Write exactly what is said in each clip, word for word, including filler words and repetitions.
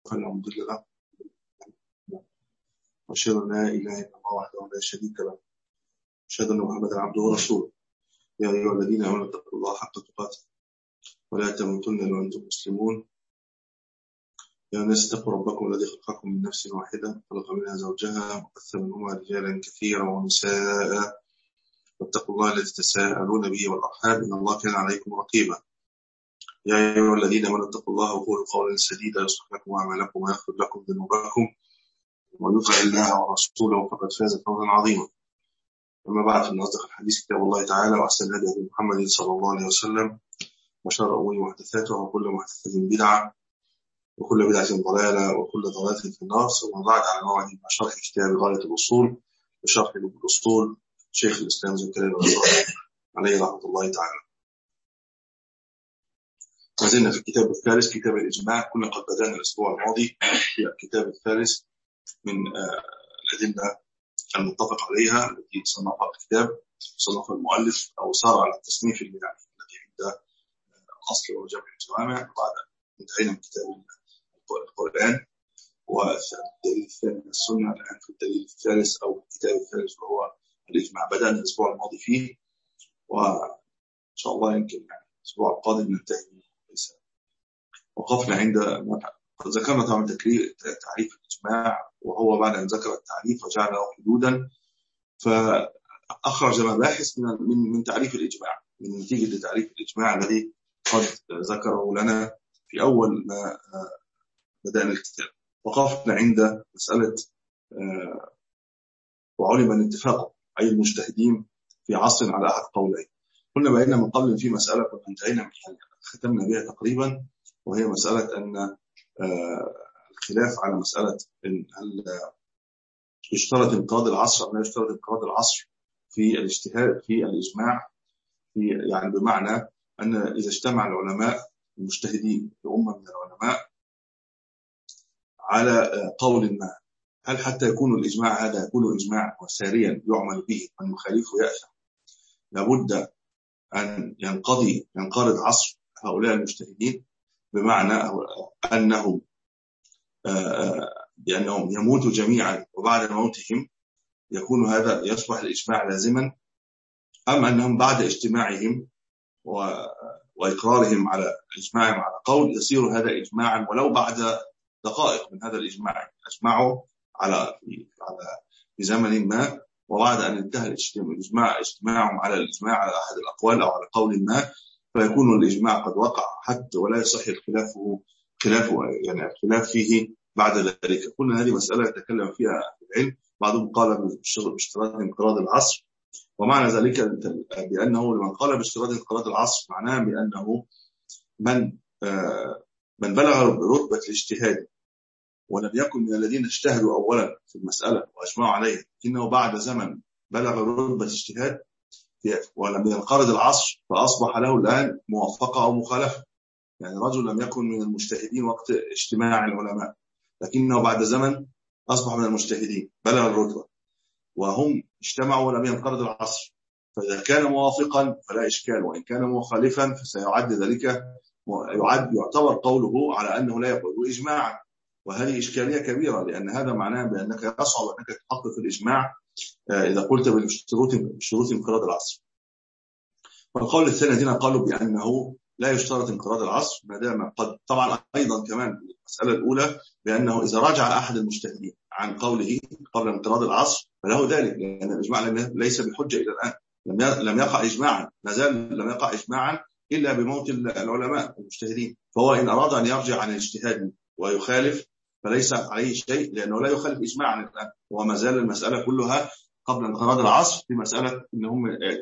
فلا مضل له وأشهد أن لا إله إلا الله وحده لا شريك له وأشهد أن محمدا عبده ورسوله. يا أيها الذين آمنوا اتقوا الله حق تقاته ولا تموتن إلا وأنتم مسلمون. يا ناس اتقوا ربكم الذي خلقكم من نفس واحدة خلق منها زوجها وبث منهما رجالا كثيرا ونساء واتقوا الله الذي تساءلون به والأرحام إن الله كان عليكم رقيبا. يا أيها الذين آمنوا اتقوا الله وقولوا قولا سديدا يصلح لكم أعمالكم ويغفر لكم ذنوبكم ومن يطع الله ورسوله فقد فاز فوزا عظيما. أما بعد فإن أصدق الحديث كتاب الله تعالى وأحسن الهدي محمد صلى الله عليه وسلم وشر الأمور محدثاتها وكل محدثة بدعة وكل بدعة ضلالة وكل ضلالة في النار. ثم بعد على موعد مع شرح كتاب غاية الأصول وشرح الأصول شيخ الإسلام زكريا الأنصاري عليه رحمة الله تعالى. ما زلنا في الكتاب الثالث كتاب الإجماع. كنا قد بدأنا الأسبوع الماضي في الكتاب الثالث من الأدلة المتفق عليها التي صنفها الكتاب صنفها المؤلف أو صار على التصنيف الذي عند الأصل وجمع الجوامع. بعد انتهينا من كتاب القرآن والدليل الثاني من السنة. الآن في الدليل الثالث أو الكتاب الثالث وهو الإجماع. بدأنا الأسبوع الماضي فيه وإن شاء الله يمكن يعني الأسبوع القادم ننتهي منه. وقفنا عند قد ذكرنا طبعا تعريف الإجماع، وهو بعد أن ذكر التعريف وجعله حدودا فأخرج مباحث من من من تعريف الإجماع من نتيجة تعريف الإجماع الذي قد ذكره لنا في أول ما بدأنا الكتاب. وقفنا عند مسألة وعلم الاتفاق أي المجتهدين في عصر على أحد قولين. قلنا بأننا من قبل في مسألة كنا انتهينا من ختمنا بها تقريبا، وهي مسألة أن الخلاف على مسألة إن هل يشترط انقراض العصر أو لا يشترط انقراض العصر في الاجتهاد في الإجماع، في يعني بمعنى أن إذا اجتمع العلماء المجتهدين بأمة من العلماء على قول ما، هل حتى يكون الإجماع هذا يكون إجماع وساريا يعمل به من يخالفه يأثم لابد أن ينقضي ينقرض عصر هؤلاء المجتهدين، بمعنى أنهم بأنهم يموتوا جميعا وبعد موتهم يكون هذا يصبح الإجماع لازما، أم أنهم بعد اجتماعهم وإقرارهم على إجماعهم على قول يصير هذا إجماعا ولو بعد دقائق من هذا الإجماع. أجمعوا على على في زمن ما، وبعد أن انتهى الإجماع اجتماعهم على الإجماع على أحد الأقوال أو على قول ما فيكون الإجماع قد وقع حتى ولا يصح خلافه خلافه يعني الخلاف فيه بعد ذلك. قلنا هذه مسألة يتكلم فيها العلم، بعضهم قال باشتراط انقراض العصر، ومعنى ذلك بأنه لمن قال باشتراط انقراض العصر معناه بأنه من من بلغ رتبة الاجتهاد ولم يكن من الذين اجتهدوا أولا في المسألة وأجمعوا عليه، إنه بعد زمن بلغ رتبة الاجتهاد ولم ينقرض العصر فأصبح له الآن موافقة أو مخالفة. يعني رجل لم يكن من المجتهدين وقت اجتماع العلماء لكنه بعد زمن أصبح من المجتهدين بلغ الرتبة وهم اجتمعوا ولم ينقرض العصر، فإذا كان موافقا فلا إشكال، وإن كان مخالفا فسيعد ذلك يعد يعتبر قوله على أنه لا يقول إجماعا، وهذه إشكالية كبيرة لأن هذا معناه بأنك يصعب أنك تحقق الإجماع إذا قلت بشروط بشروط انقراض العصر. والقول الثاني الذين قالوا بأنه لا يشترط انقراض العصر ما دام قد طبعا أيضا كمان المسألة الأولى بأنه إذا رجع أحد المجتهدين عن قوله قبل انقراض العصر فله ذلك، لأن الإجماع ليس بحجة إلى الآن، لم يقع إجماعا، ما زال لم يقع إجماعا إلا بموت العلماء المجتهدين. فهو إن أراد أن يرجع عن الاجتهاد ويخالف فليس عليه شيء لأنه لا يخالف إجماعا الآن، وما زال المسألة كلها قبل انقراض العصر في مسألة إنهم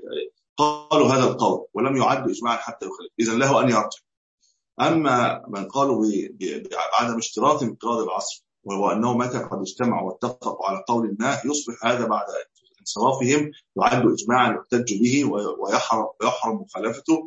قالوا هذا القول ولم يعد إجماعا حتى يخالف، إذن له أن يرجع. أما من قالوا بعدم اشتراط انقراض العصر وهو أنه متى قد اجتمعوا واتفقوا على قول ما يصبح هذا بعد انصرافهم يعد إجماعا يحتج به ويحرم, ويحرم مخالفته،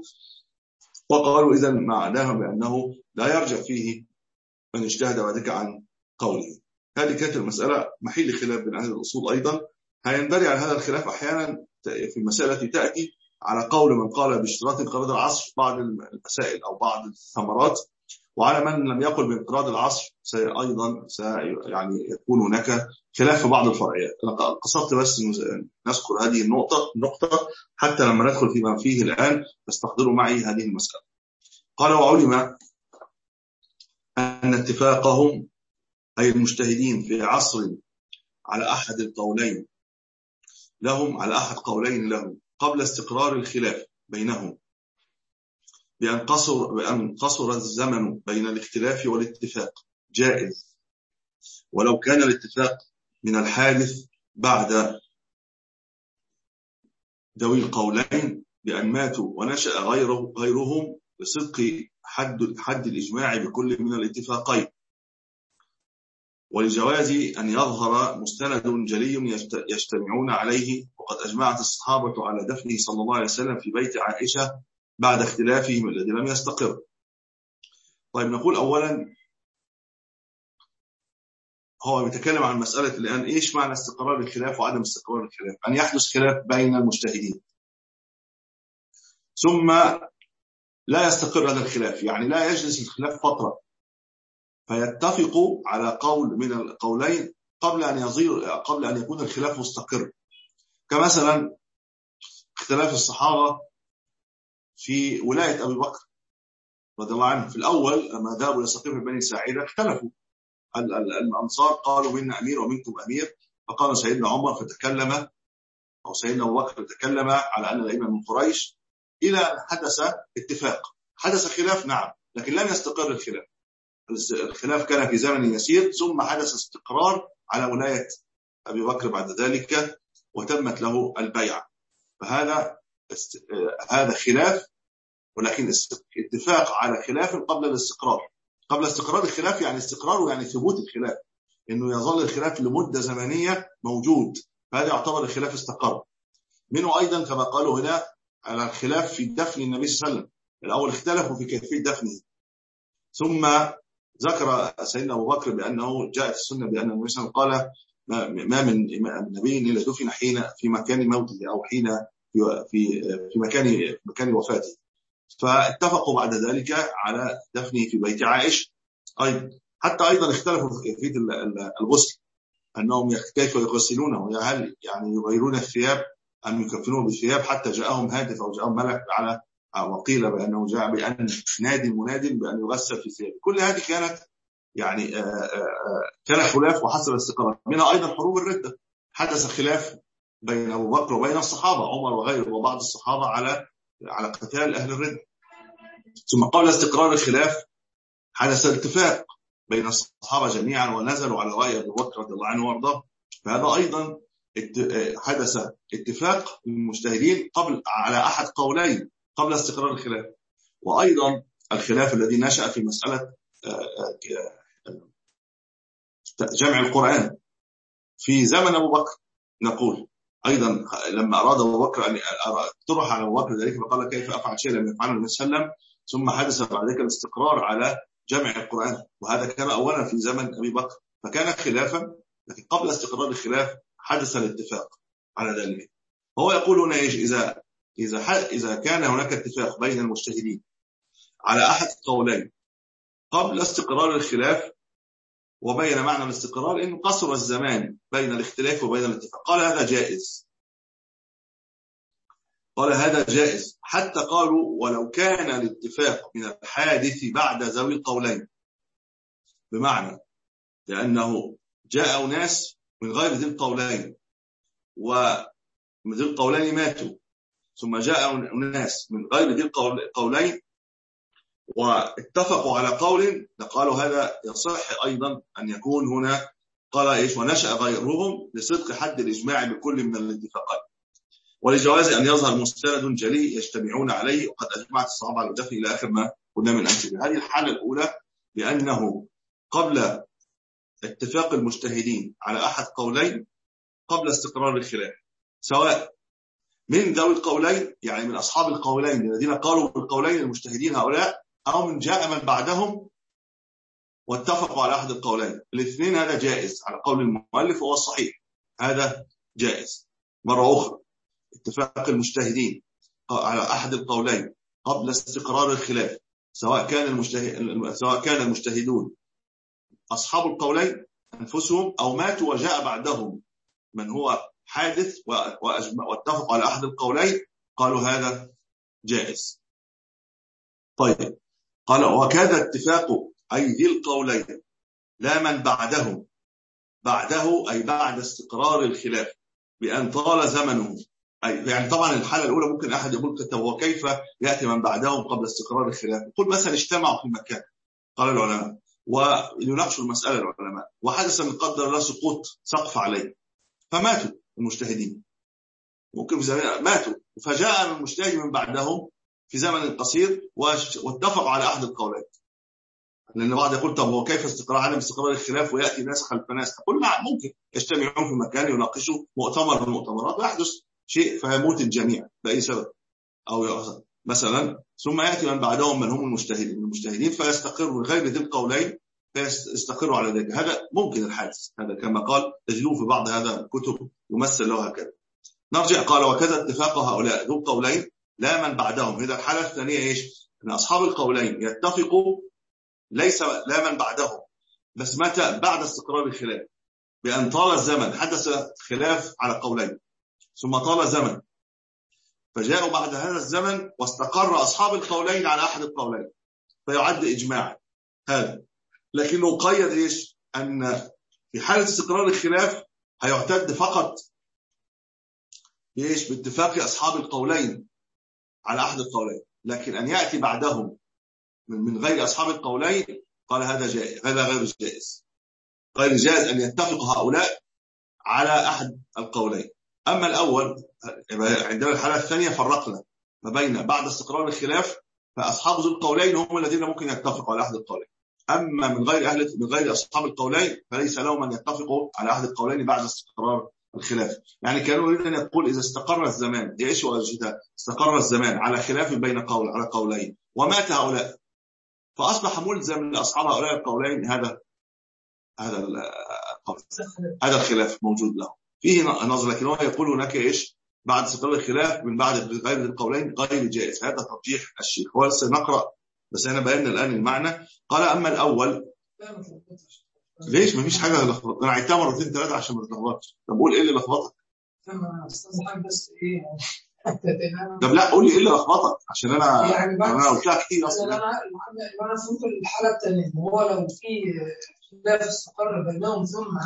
وقالوا إذن معناها بأنه لا يرجع فيه من اجتهد وذلك عن قوله. هذه كانت المسألة محل خلاف بين أهل الأصول. أيضا هينبري على هذا الخلاف أحيانا في المسألة التي تأتي على قول من قال باشتراط انقراض العصر بعض المسائل أو بعض الثمرات وعلى من لم يقل بانقراض العصر أيضا يعني يكون هناك خلاف في بعض الفرعيات. أنا قصدت بس نذكر هذه النقطة النقطة حتى لما ندخل فيما فيه الآن تستحضروا معي هذه المسألة. قال وعلم أن اتفاقهم أي المجتهدين في عصر على أحد القولين لهم على أحد قولين لهم قبل استقرار الخلاف بينهم بأن قصر, بأن قصر الزمن بين الاختلاف والاتفاق جائز، ولو كان الاتفاق من الحادث بعد ذوي القولين بأن ماتوا ونشأ غيره غيرهم بصدق حد, حد الإجماع بكل من الاتفاقين، ولجواز أن يظهر مستند جلي يجتمعون عليه، وقد أجمعت الصحابة على دفنه صلى الله عليه وسلم في بيت عائشة بعد اختلافهم الذي لم يستقر. طيب نقول أولا هو بيتكلم عن مسألة الآن إيش معنى استقرار الخلاف وعدم استقرار الخلاف؟ أن يحدث خلاف بين المجتهدين ثم لا يستقر هذا الخلاف، يعني لا يجلس الخلاف فترة فيتفقوا على قول من القولين قبل أن يصير قبل أن يكون الخلاف مستقر، كمثلا اختلاف الصحابة في ولاية أبي بكر رضي الله عنه. في الأول لما ذهبوا إلى سقيفة بني ساعدة اختلفوا، الأنصار قالوا منا أمير ومنكم أمير، فقال سيدنا عمر فتكلم أو سيدنا أبو بكر تكلم على أن الأئمة من قريش، إلى أن حدث اتفاق. حدث خلاف نعم، لكن لم يستقر الخلاف. الخلاف كان في زمن يسير ثم حدث استقرار على ولاية أبي بكر بعد ذلك وتمت له البيعة. فهذا است... هذا خلاف، ولكن اتفاق على خلاف قبل الاستقرار. قبل استقرار الخلاف يعني استقراره يعني ثبوت الخلاف، إنه يظل الخلاف لمدة زمنية موجود، فهذا يعتبر الخلاف استقر. منه أيضا كما قالوا هنا على الخلاف في دفن النبي صلى الله عليه وسلم، الأول اختلفوا في كيفية دفنه، ثم ذكر سيدنا أبو بكر بأنه جاءت السنة بأن النبي صلى الله عليه وسلم قال ما من نبي إلا دفن حين في مكان موته أو حين في في مكان مكان وفاته، فاتفقوا بعد ذلك على دفنه في بيت عائشة. أيضا حتى أيضا اختلفوا في كيفية الغسل، أنهم كيف يغسلونه، هل يعني يغيرون الثياب أم يكفنوه بالثياب، حتى جاءهم هاتف أو جاءهم ملك على وقيل بأنه جاء بأن نادي مناد بأن يغسل في ثيابه. كل هذه كانت يعني آآ آآ كان خلاف وحصل استقرار. منها أيضا حروب الردة، حدث خلاف بين أبو بكر وبين الصحابة عمر وغيره وبعض الصحابة على على قتال أهل الردة. ثم قبل استقرار الخلاف حدث الاتفاق بين الصحابة جميعا ونزلوا على رأي أبو بكر رضي الله عنه وارضاه، فهذا أيضا حدث اتفاق المجتهدين قبل على أحد قولين قبل استقرار الخلاف. وأيضا الخلاف الذي نشأ في مسألة جمع القرآن في زمن أبو بكر، نقول أيضا لما أراد أبو بكر أن اقترح على أبو بكر ذلك فقال كيف أفعل شيء لم يفعله النبي صلى الله عليه وسلم، ثم حدث بعد ذلك الاستقرار على جمع القرآن، وهذا كان أولا في زمن أبي بكر، فكان خلافا، لكن قبل استقرار الخلاف حدث الاتفاق على ذلك. هو يقول هنا إيش؟ إذا إذا إذا كان هناك اتفاق بين المجتهدين على أحد قولين قبل استقرار الخلاف، وبين معنى الاستقرار إنه قصر الزمان بين الاختلاف وبين الاتفاق، قال هذا جائز. قال هذا جائز حتى قالوا ولو كان الاتفاق من الحادث بعد ذوي القولين، بمعنى لأنه جاء ناس من غير ذي القولين ومن ذي القولين ماتوا، ثم جاء ناس من غير ذي القولين واتفقوا على قول، قالوا هذا يصح أيضا أن يكون هنا قال إيش ونشأ غيرهم لصدق حد الإجماع بكل من الاتفاقات، ولجواز أن يظهر مستند جلي يجتمعون عليه، وقد أجمعت الصحابة على الدفن إلى آخر ما قلنا من أمثلة. هذه الحالة الأولى بأنه قبل اتفاق المجتهدين على أحد قولين قبل استقرار الخلاف، سواء من ذوي القولين يعني من أصحاب القولين الذين قالوا بالقولين المجتهدين هؤلاء، أو من جاء من بعدهم واتفقوا على أحد القولين، الاثنين هذا جائز على قول المؤلف وهو الصحيح، هذا جائز. مرة أخرى اتفاق المجتهدين على أحد القولين قبل استقرار الخلاف، سواء كان المجتهد سواء كان المجتهدون أصحاب القولين أنفسهم أو ماتوا وجاء بعدهم من هو حادث واتفقوا على أحد القولين، قالوا هذا جائز. طيب، قال وكذا اتفاق أي ذي القولين لا من بعدهم، بعده أي بعد استقرار الخلاف بأن طال زمنه. أي يعني طبعا الحالة الأولى ممكن أحد يقول طب وكيف يأتي من بعدهم قبل استقرار الخلاف؟ يقول مثلا اجتمعوا في مكان، قال العلماء، ويناقشوا المسألة العلماء، وحدث من قدر الله سقوط سقف عليه فماتوا المجتهدين، ممكن في زمان ماتوا، فجاء من المجتهد من بعدهم في زمن قصير واتفقوا على أحد القولين. لأن بعض يقول طب هو كيف استقرار عدم استقرار الخلاف ويأتي ناس خلف ناس؟ تقول نعم ممكن يجتمعون في مكان يناقشوا مؤتمر من المؤتمرات ويحدث شيء فيموت الجميع بأي سبب أو يحصل مثلا، ثم يأتي من بعدهم من هم المجتهدين المجتهدين فيستقروا غير ذي القولين فيستقروا على ذلك. هذا ممكن الحادث، هذا كما قال تجدوه في بعض هذا الكتب يمثل له هكذا. نرجع، قال وكذا اتفاق هؤلاء ذو القولين لا من بعدهم. إذا الحالة الثانية إيش؟ أن أصحاب القولين يتفقوا ليس لا من بعدهم، بس متى؟ بعد استقرار الخلاف بأن طال الزمن، حدث خلاف على قولين ثم طال زمن فجاءوا بعد هذا الزمن واستقر أصحاب القولين على أحد القولين فيعد إجماع هذا. لكنه قيد إيش؟ أن في حالة استقرار الخلاف هيعتد فقط إيش؟ باتفاق أصحاب القولين على أحد القولين، لكن أن يأتي بعدهم من غير أصحاب القولين قال هذا جائز، هذا غير جائز، غير جائز أن يتفق هؤلاء على أحد القولين. أما الأول عندنا الحالة الثانية فرقنا ما بين بعد استقرار الخلاف فأصحاب ذو القولين هم الذين ممكن يتفقوا على أحد القولين، أما من غير أهل من غير أصحاب القولين فليس لهم أن يتفقوا على أحد القولين بعد استقرار الخلاف. يعني كانوا يريد أن يقول إذا استقر الزمان، إيش وجدها؟ استقر الزمان على خلاف بين قول على قولين ومات هؤلاء، فأصبح ملزم لأصحاب هؤلاء القولين هذا هذا القول، هذا الخلاف موجود له فيه نظر. لكن هو يقول هناك إيش؟ بعد استقرار الخلاف من بعد غير القولين غير جائز. هذا ترجيح الشيخ. هو سنقرأ بس أنا بينا الآن المعنى. قال أما الأول ليش ما فيش حاجة لخبطة؟ أنا عيدتها مرتين ثلاثة عشان ما تلخبطش. طب قول إيه اللي لخبطك؟ بس إيه طب لا قول لي ايه اللي لخبطك عشان انا يعني انا قلت لك كتير اصلا. انا انا فهمت الحاله الثانيه، هو لو في خلاف استقر بينهم ثم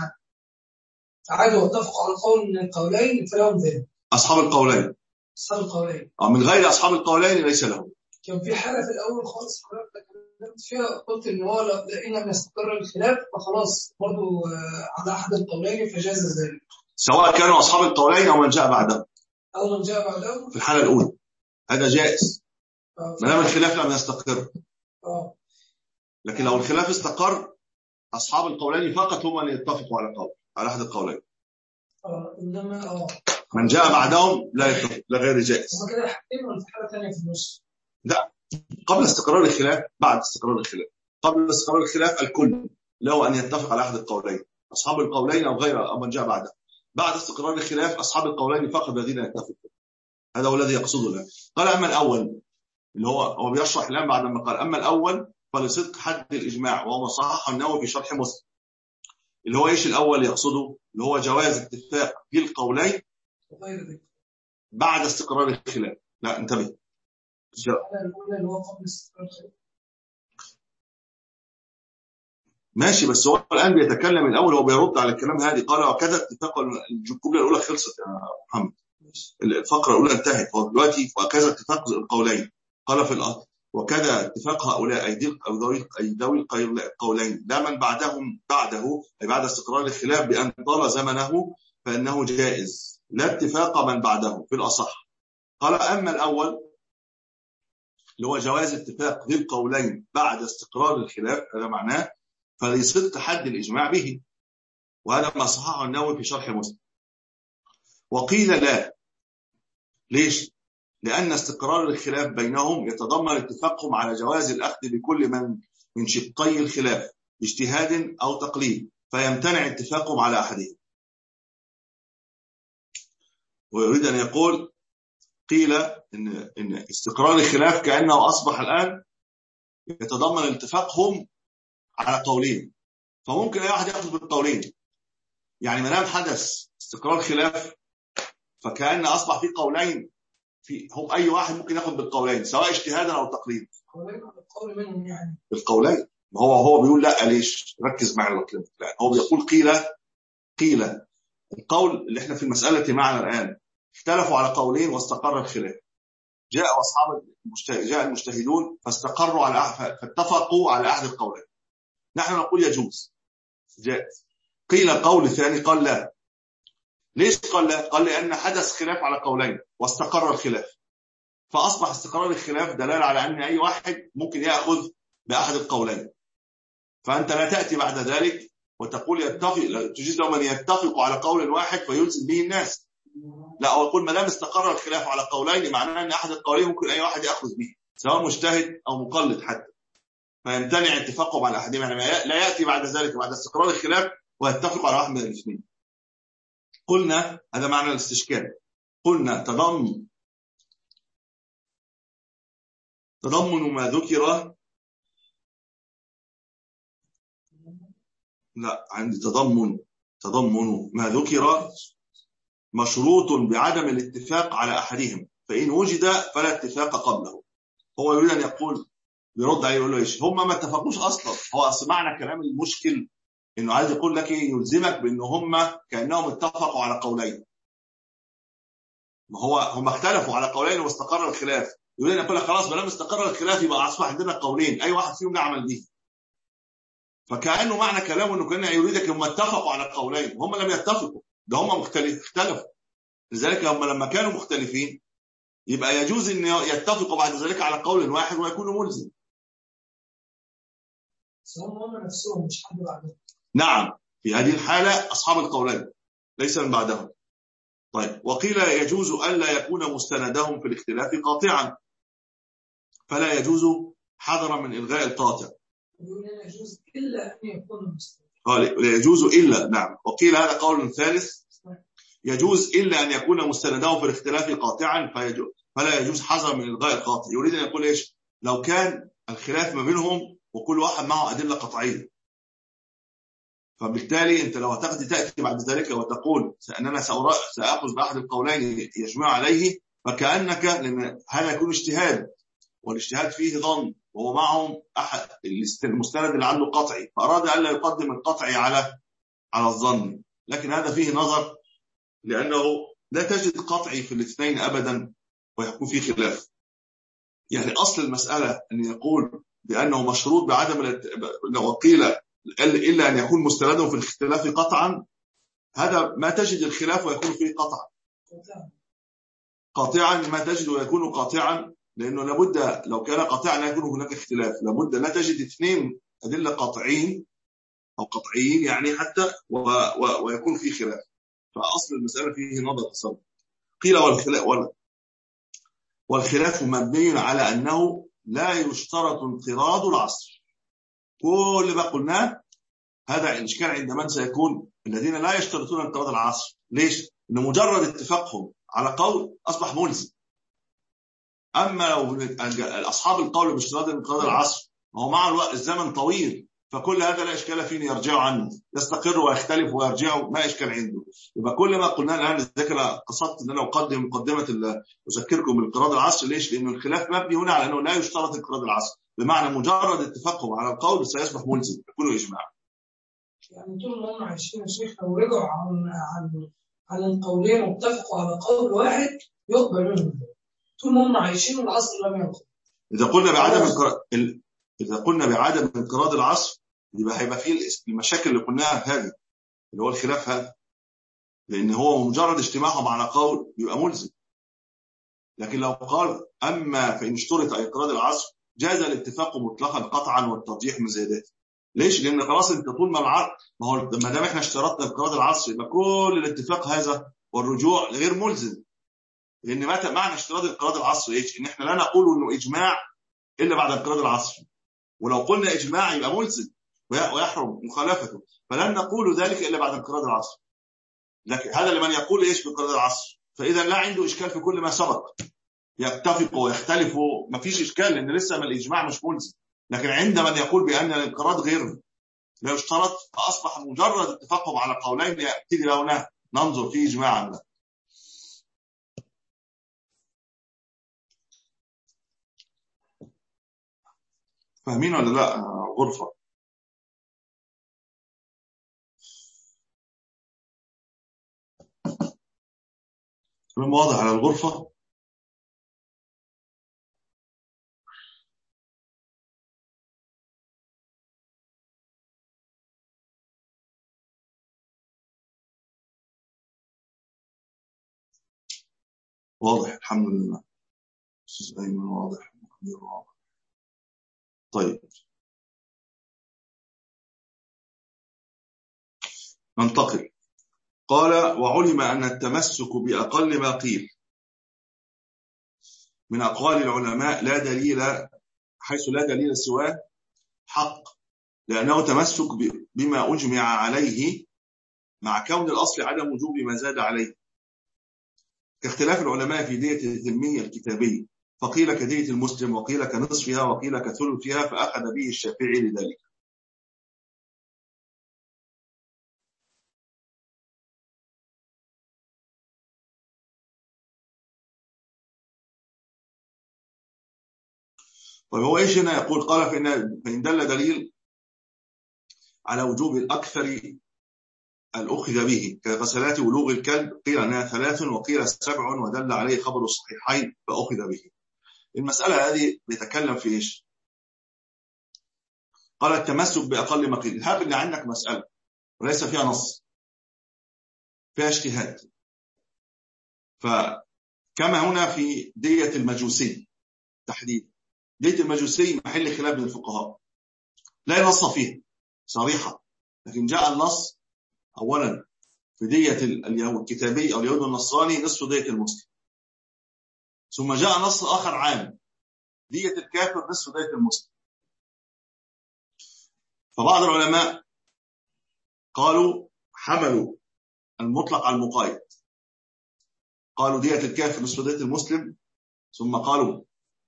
عادوا واتفقوا على قول من القولين فلهم ذلك. اصحاب القولين اصحاب القولين اه من غير اصحاب القولين ليس لهم. كان في حاله في الاول خالص كنت فيها قلت ان هو لو لقينا يستقر الخلاف فخلاص برضه على احد القولين فجاز ذلك، سواء كانوا اصحاب القولين او من جاء بعدهم. أو من جاء بعدهم في الحالة الأولى هذا جائز ما دام الخلاف لم يستقر. أوه. لكن لو الخلاف استقر أصحاب القولين فقط هم اللي يتفقوا على قول على أحد القولين. اه إنما اه من جاء بعدهم لا يتفق، لا غير جائز. هو كده حاجتين ولا في حالة ثانية في النص؟ لا، قبل استقرار الخلاف بعد استقرار الخلاف. قبل استقرار الخلاف الكل له أن يتفق على أحد القولين، أصحاب القولين أو غير أو من جاء بعدهم. بعد استقرار الخلاف أصحاب القولين فقط الذين يتفقوا. هذا هو الذي يقصده الآن. قال أما الأول اللي هو هو بيشرح الآن بعد ما قال أما الأول فلصدق حد الإجماع، وهو ما صححه النووي في شرح مسلم. اللي هو إيش الأول يقصده؟ اللي هو جواز اتفاق في القولين بعد استقرار الخلاف. لا انتبه، ماشي، بس هو الآن بيتكلم الأول، هو بيرد على الكلام هذه. قال وكذا اتفاق. الجملة الأولى خلصت يا محمد، الفقرة الأولى انتهت. هو دلوقتي وكذا اتفاق القولين. قال في الأصل وكذا اتفاق هؤلاء أي ذوي القولين لا من بعدهم بعده أي بعد استقرار الخلاف بأن طال زمنه فإنه جائز، لا اتفاق من بعده في الأصح. قال أما الأول اللي هو جواز اتفاق ذي القولين بعد استقرار الخلاف، هذا معناه فليصدق حد الإجماع به، وهذا ما صححه النووي في شرح مسلم. وقيل لا، ليش؟ لأن استقرار الخلاف بينهم يتضمن اتفاقهم على جواز الأخذ بكل من من شقي الخلاف باجتهاد أو تقليد، فيمتنع اتفاقهم على أحدهم. ويريد أن يقول قيل إن, إن استقرار الخلاف كأنه أصبح الآن يتضمن اتفاقهم على قولين، فممكن اي واحد ياخذ بالقولين. يعني ما دام حدث استقرار خلاف فكأن اصبح في قولين، في هو اي واحد ممكن ياخذ بالقولين سواء اجتهادا او تقليدا. القول منهم يعني بالقولين. ما هو هو بيقول لا، ليش؟ ركز معي الكلام. هو بيقول قيل قيل القول اللي احنا في المسألة معنا الآن اختلفوا على قولين واستقر الخلاف. جاء أصحاب المجتهد جاء المجتهدون فاستقروا على أح... فاتفقوا على أحد القولين. نحن نقول يجوز جائز. قيل القول الثاني قال لا. ليش قال لا؟ قال لأن حدث خلاف على قولين واستقر الخلاف، فأصبح استقرار الخلاف دلالة على أن أي واحد ممكن يأخذ بأحد القولين. فأنت لا تأتي بعد ذلك وتقول يتفق، تجيز لو من يتفق على قول واحد فيلزم به الناس. لا، ويقول ما دام استقر الخلاف على قولين معناه ان احد القولين ممكن اي واحد ياخذ به سواء مجتهد او مقلد حتى، فيمتنع اتفاقهم على احدهما. يعني لا ياتي بعد ذلك بعد استقرار الخلاف ويتفق على واحد من الاثنين. قلنا هذا معنى الاستشكال. قلنا تضمن تضمن ما ذكر، لا عندي تضمن تضمن ما ذكر مشروط بعدم الاتفاق على أحدهم، فإن وجد فلا اتفاق قبله. هو يريد أن يقول، يرد عليه يقول له إيش؟ هم ما اتفقوش أصلا. هو أصل معنى كلام المشكل إنه عايز يقول لك يلزمك بأنه هم كأنهم اتفقوا على قولين. ما هو هم اختلفوا على قولين واستقر الخلاف. يريد أن يقول لك خلاص بلما استقر الخلاف يبقى أصبح عندنا قولين أي واحد فيهم نعمل به. فكأنه معنى كلامه إنه كان يريدك هم اتفقوا على قولين، هم لم يتفقوا، ده هم مختلف اختلفوا. لذلك هم لما كانوا مختلفين يبقى يجوز ان يتفقوا بعد ذلك على قول واحد ويكونوا ملزم. هم هم نفسهم مش حد بعدهم. نعم، في هذه الحالة أصحاب القولين ليس من بعدهم. طيب، وقيل يجوز ألا يكون مستندهم في الاختلاف قاطعا، فلا يجوز حذرا من إلغاء القاطع. لا يجوز إلا أن يكون مستند. قال لا يجوز إلا، نعم. وقيل هذا قول ثالث، يجوز إلا أن يكون مستندهم في الاختلاف قاطعا فيجوز فلا يجوز حذر من إلغاء القاطع. يريد أن يقول إيش؟ لو كان الخلاف ما بينهم وكل واحد معه أدلة قطعية، فبالتالي أنت لو هتأتي تأتي بعد ذلك وتقول أننا سأخذ بأحد القولين يجمع عليه، فكأنك، لأن هذا يكون اجتهاد، والاجتهاد فيه ظن، وهو معهم أحد المستند اللي عنده قطعي، فأراد أن لا يقدم القطعي على على الظن. لكن هذا فيه نظر، لأنه لا تجد قطعي في الاثنين أبدا ويكون فيه خلاف. يعني أصل المسألة أن يقول بأنه مشروط بعدم وقيل إلا أن يكون مستندهم في الاختلاف قطعا، هذا ما تجد الخلاف ويكون فيه قطعا. قاطعا ما تجد ويكون قاطعا، لأنه لابد لو كان قاطعا لا يكون هناك اختلاف، لابد لا تجد اثنين أدلة قاطعين أو قطعيين يعني حتى و... و... ويكون فيه خلاف. فأصل المسألة فيه نظر تصور. قيل والخلاف, وال... والخلاف مبني على أنه لا يشترط انقراض العصر. كل ما قلناه هذا الإشكال عند من سيكون الذين لا يشترطون انقراض العصر. ليش؟ إن مجرد اتفاقهم على قول أصبح ملزم. أما لو أصحاب القول باشتراط انقراض العصر هو مع الوقت الزمن طويل، فكل هذا لا إشكال فيه يرجعوا عنه، يستقر ويختلف ويرجعوا، ما إشكال عنده. يبقى كل ما قلنا الآن ذكر قصدت أن أنا أقدم مقدمة أذكركم بالانقراض العصر. ليش؟ لأن الخلاف مبني هنا على أنه لا يشترط انقراض العصر، بمعنى مجرد اتفاقهم على القول سيصبح ملزم، يكون إجماع. يعني طول ما هم عايشين يا شيخ لو رجعوا عن عن عن القولين واتفقوا على قول واحد يقبل منهم طول ما هم عايشين والعصر لم يقبل. إذا قلنا بعدم انقراض إذا قلنا بعدم انقراض العصر يبقى هيبقى فيه المشاكل اللي قلناها هذه اللي هو الخلاف هذا، لأن هو مجرد اجتماعهم على قول يبقى ملزم. لكن لو قال أما فإن اشترط انقراض العصر جاز الاتفاق مطلقا قطعا والترجيح من زيادات. ليش؟ لأن خلاص أنت طول ما العقد ما هو ما دام احنا اشترطنا انقراض العصر يبقى كل الاتفاق هذا والرجوع غير ملزم. لأن متى معنى اشتراط انقراض العصر ايش؟ إن احنا لا نقول إنه إجماع إلا بعد انقراض العصر، ولو قلنا إجماع يبقى ملزم ويحرم مخالفته، فلن نقول ذلك إلا بعد انقراض العصر. لكن هذا لمن يقول إيش بانقراض العصر، فإذا لا عنده إشكال في كل ما سبق، يتفقوا ويختلفوا ما فيش إشكال، لأن لسه ما الإجماع مش ملزم. لكن عند من يقول بأن الانقراض غير لا يشترط، فأصبح مجرد اتفاقهم على قولين يبتدي هنا ننظر فيه إجماعا. فاهمين ولا لا؟ غرفة كلام واضح على الغرفة. واضح الحمد لله. أستاذ أيمن واضح. واضح. طيب ننتقل. قال وعلم أن التمسك بأقل ما قيل من أقوال العلماء لا دليل، حيث لا دليل سواه حق، لأنه تمسك بما أجمع عليه مع كون الأصل عدم وجوب ما زاد عليه، كاختلاف العلماء في دية الذمية الكتابية، فقيل كدية المسلم وقيل كنصفها وقيل كثلثها، فأخذ به الشافعي لذلك. طيب هو ايش هنا يقول؟ قال فإن, فإن دل دليل على وجوب الأكثر الأخذ به كغسلات ولوغ الكلب، قيل أنها ثلاث وقيل سبع ودل عليه خبر الصحيحين فأخذ به. المسألة هذه بيتكلم في إيش؟ قال التمسك بأقل ما قيل. هاب اللي عندك مسألة وليس فيها نص، فيها اجتهاد، فكما هنا في دية المجوسي تحديد، دية المجوسي محل خلاف بين الفقهاء، لا نص فيها صريحة، لكن جاء النص أولا في دية اليهود الكتابي أو اليهود النصراني نصف دية المسلم، ثم جاء نص آخر عام دية الكافر نصف دية المسلم. فبعض العلماء قالوا حملوا المطلق على المقيد، قالوا دية الكافر نصف دية المسلم، ثم قالوا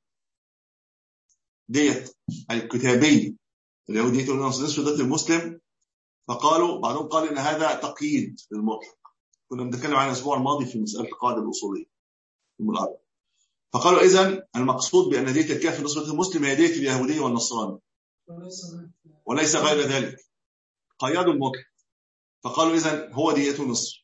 دية الكتابي اليهودية نصف دية المسلم، فقالوا بعضهم قال إن هذا تقييد للمطلق. كنا بنتكلم عن الأسبوع الماضي في مسألة القاعدة الأصولية في الأرض. فقالوا إذن المقصود بأن دية الكافر نصف دية المسلم هي دية اليهودية والنصراني وليس غير ذلك، قيدوا المطلق، فقالوا إذن هو دية نصف.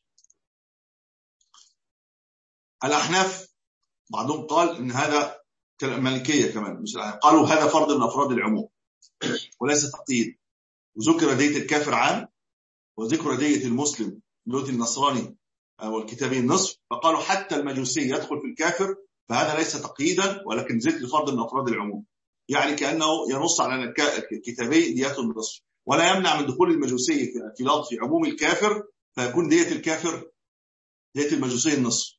الأحناف بعضهم قال إن هذا مالكية كمان مش الأحناف، قالوا هذا فرض من أفراد العموم وليس تقييد، وذكر دية الكافر عام وذكر دية المسلم دية النصراني والكتابي النصف، فقالوا حتى المجوسي يدخل في الكافر، فهذا ليس تقييدا ولكن ذكر فرض من أفراد العموم، يعني كأنه ينص على أن الكتابي دية النصف، ولا يمنع من دخول المجوسي في لفظ في عموم الكافر، فيكون دية الكافر دية المجوسي النصف.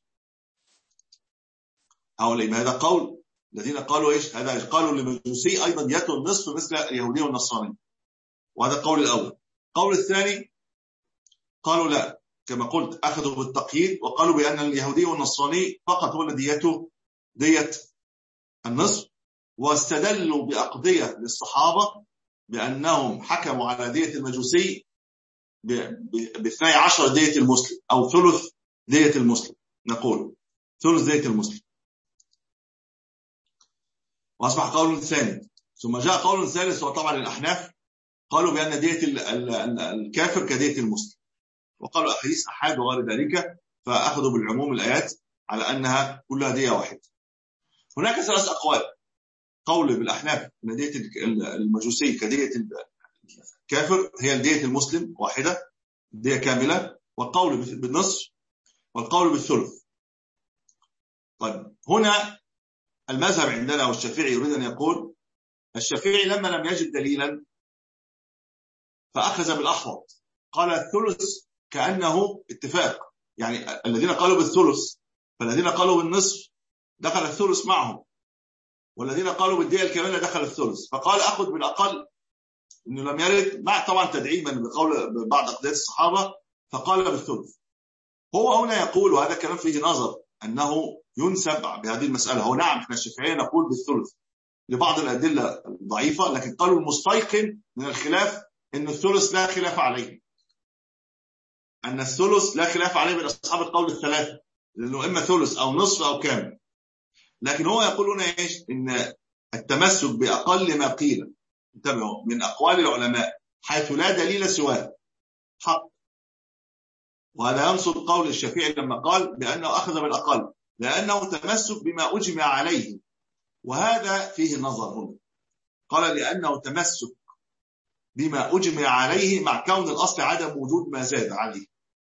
هؤلاء ما هذا قول الذين قالوا إيش؟ هذا قالوا للمجوسي أيضا دية النصف مثل اليهودية والنصراني، وهذا القول الأول. القول الثاني قالوا لا، كما قلت أخذوا بالتقييد وقالوا بأن اليهودي والنصراني فقط هو الذي ديته دية النصف، واستدلوا بأقضية للصحابة بأنهم حكموا على دية المجوسي باثني عشر دية المسلم أو ثلث دية المسلم، نقول ثلث دية المسلم، وأصبح قول ثاني. ثم جاء قول ثالث وطبعا الأحناف قالوا بأن دية الكافر كدية المسلم، وقالوا أحاديث أحاد وغير ذلك، فأخذوا بالعموم الآيات على أنها كلها دية واحدة. هناك ثلاث أقوال، قول بالأحناف أن دية المجوسي كدية الكافر هي دية المسلم واحدة دية كاملة، والقول بالنصف والقول بالثلث. طيب هنا المذهب عندنا والشافعي يريد أن يقول الشافعي لما لم يجد دليلا فأخذ بالأحوط، قال الثلث كأنه اتفاق، يعني الذين قالوا بالثلث فالذين قالوا بالنصف دخل الثلث معهم، والذين قالوا بالدية الكاملة دخل الثلث، فقال أخذ بالأقل إنه لم يرد، مع طبعا تدعيما بقول بعض أقديات الصحابة، فقال بالثلث. هو هنا يقول وهذا كلام فيه نظر أنه ينسب بهذه المسألة، هو نعم احنا الشافعية نقول بالثلث، لبعض الأدلة الضعيفة، لكن قالوا المستيقن من الخلاف أن الثلث لا خلاف عليه، أن الثلث لا خلاف عليه من أصحاب القول الثلاثة، لأنه إما ثلث أو نصف أو كامل. لكن هو يقول هنا إيش؟ إن التمسك بأقل ما قيل، انتبهوا، من أقوال العلماء حيث لا دليل سواه حق. وهذا ينصر قول الشافعي لما قال بأنه أخذ بالأقل، لأنه تمسك بما أجمع عليه، وهذا فيه نظر هنا. قال لأنه تمسك بما أجمع عليه مع كون الأصل عدم وجود ما زاد عليه.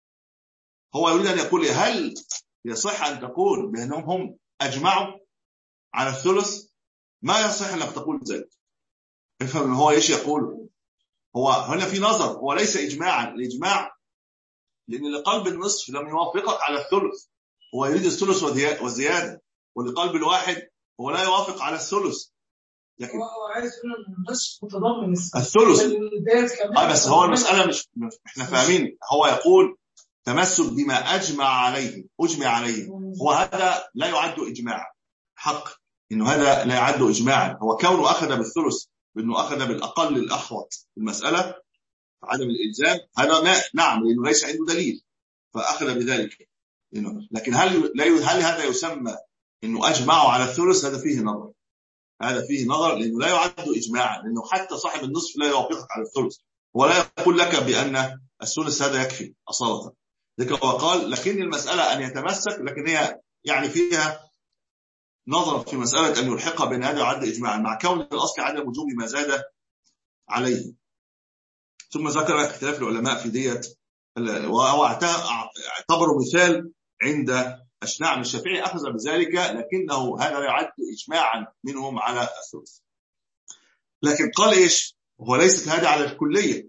هو يريد أن يقول هل يصح أن تقول بأنهم هم أجمعوا على الثلث؟ ما يصح أنك تقول ذلك. افهم هو إيش يقول. هو هنا في نظر، هو ليس إجماعا. الإجماع لأن لقلب النصف لم يوافقك على الثلث، هو يريد الثلث وزيادة، ولقلب الواحد هو لا يوافق على الثلث، لكن هو عايز يقول ان النصف متضمن الثلث. اه بس هو المسألة مش احنا فاهمين. هو يقول تمسك بما أجمع عليه، أجمع عليه، هو هذا لا يعد إجماعا حق، إنه هذا لا يعد إجماعا. هو كونه أخذ بالثلث بأنه أخذ بالأقل الأحوط في المسألة عدم الإلزام، هذا نعم لأنه ليس عنده دليل فأخذ بذلك. لكن هل هل هذا يسمى إنه أجمعوا على الثلث؟ هذا فيه نظر، هذا فيه نظر لأنه لا يعد إجماعا، لأنه حتى صاحب النصف لا يوافقك على الثلث، ولا يقول لك بأن الثلث هذا يكفي أصالة. ذلك هو قال لكن المسألة أن يتمسك، لكن هي يعني فيها نظر في مسألة أن يلحقها بأن هذا يعد إجماعا مع كون الأصل عدم وجوب ما زاد عليه. ثم ذكر اختلاف العلماء في ديت، وهو اعتبره مثال عند أشناع من الشافعي أخذ بذلك، لكنه هذا يعد إجماعا منهم على الثلث. لكن قال إيش؟ هو ليست هذا على الكلية.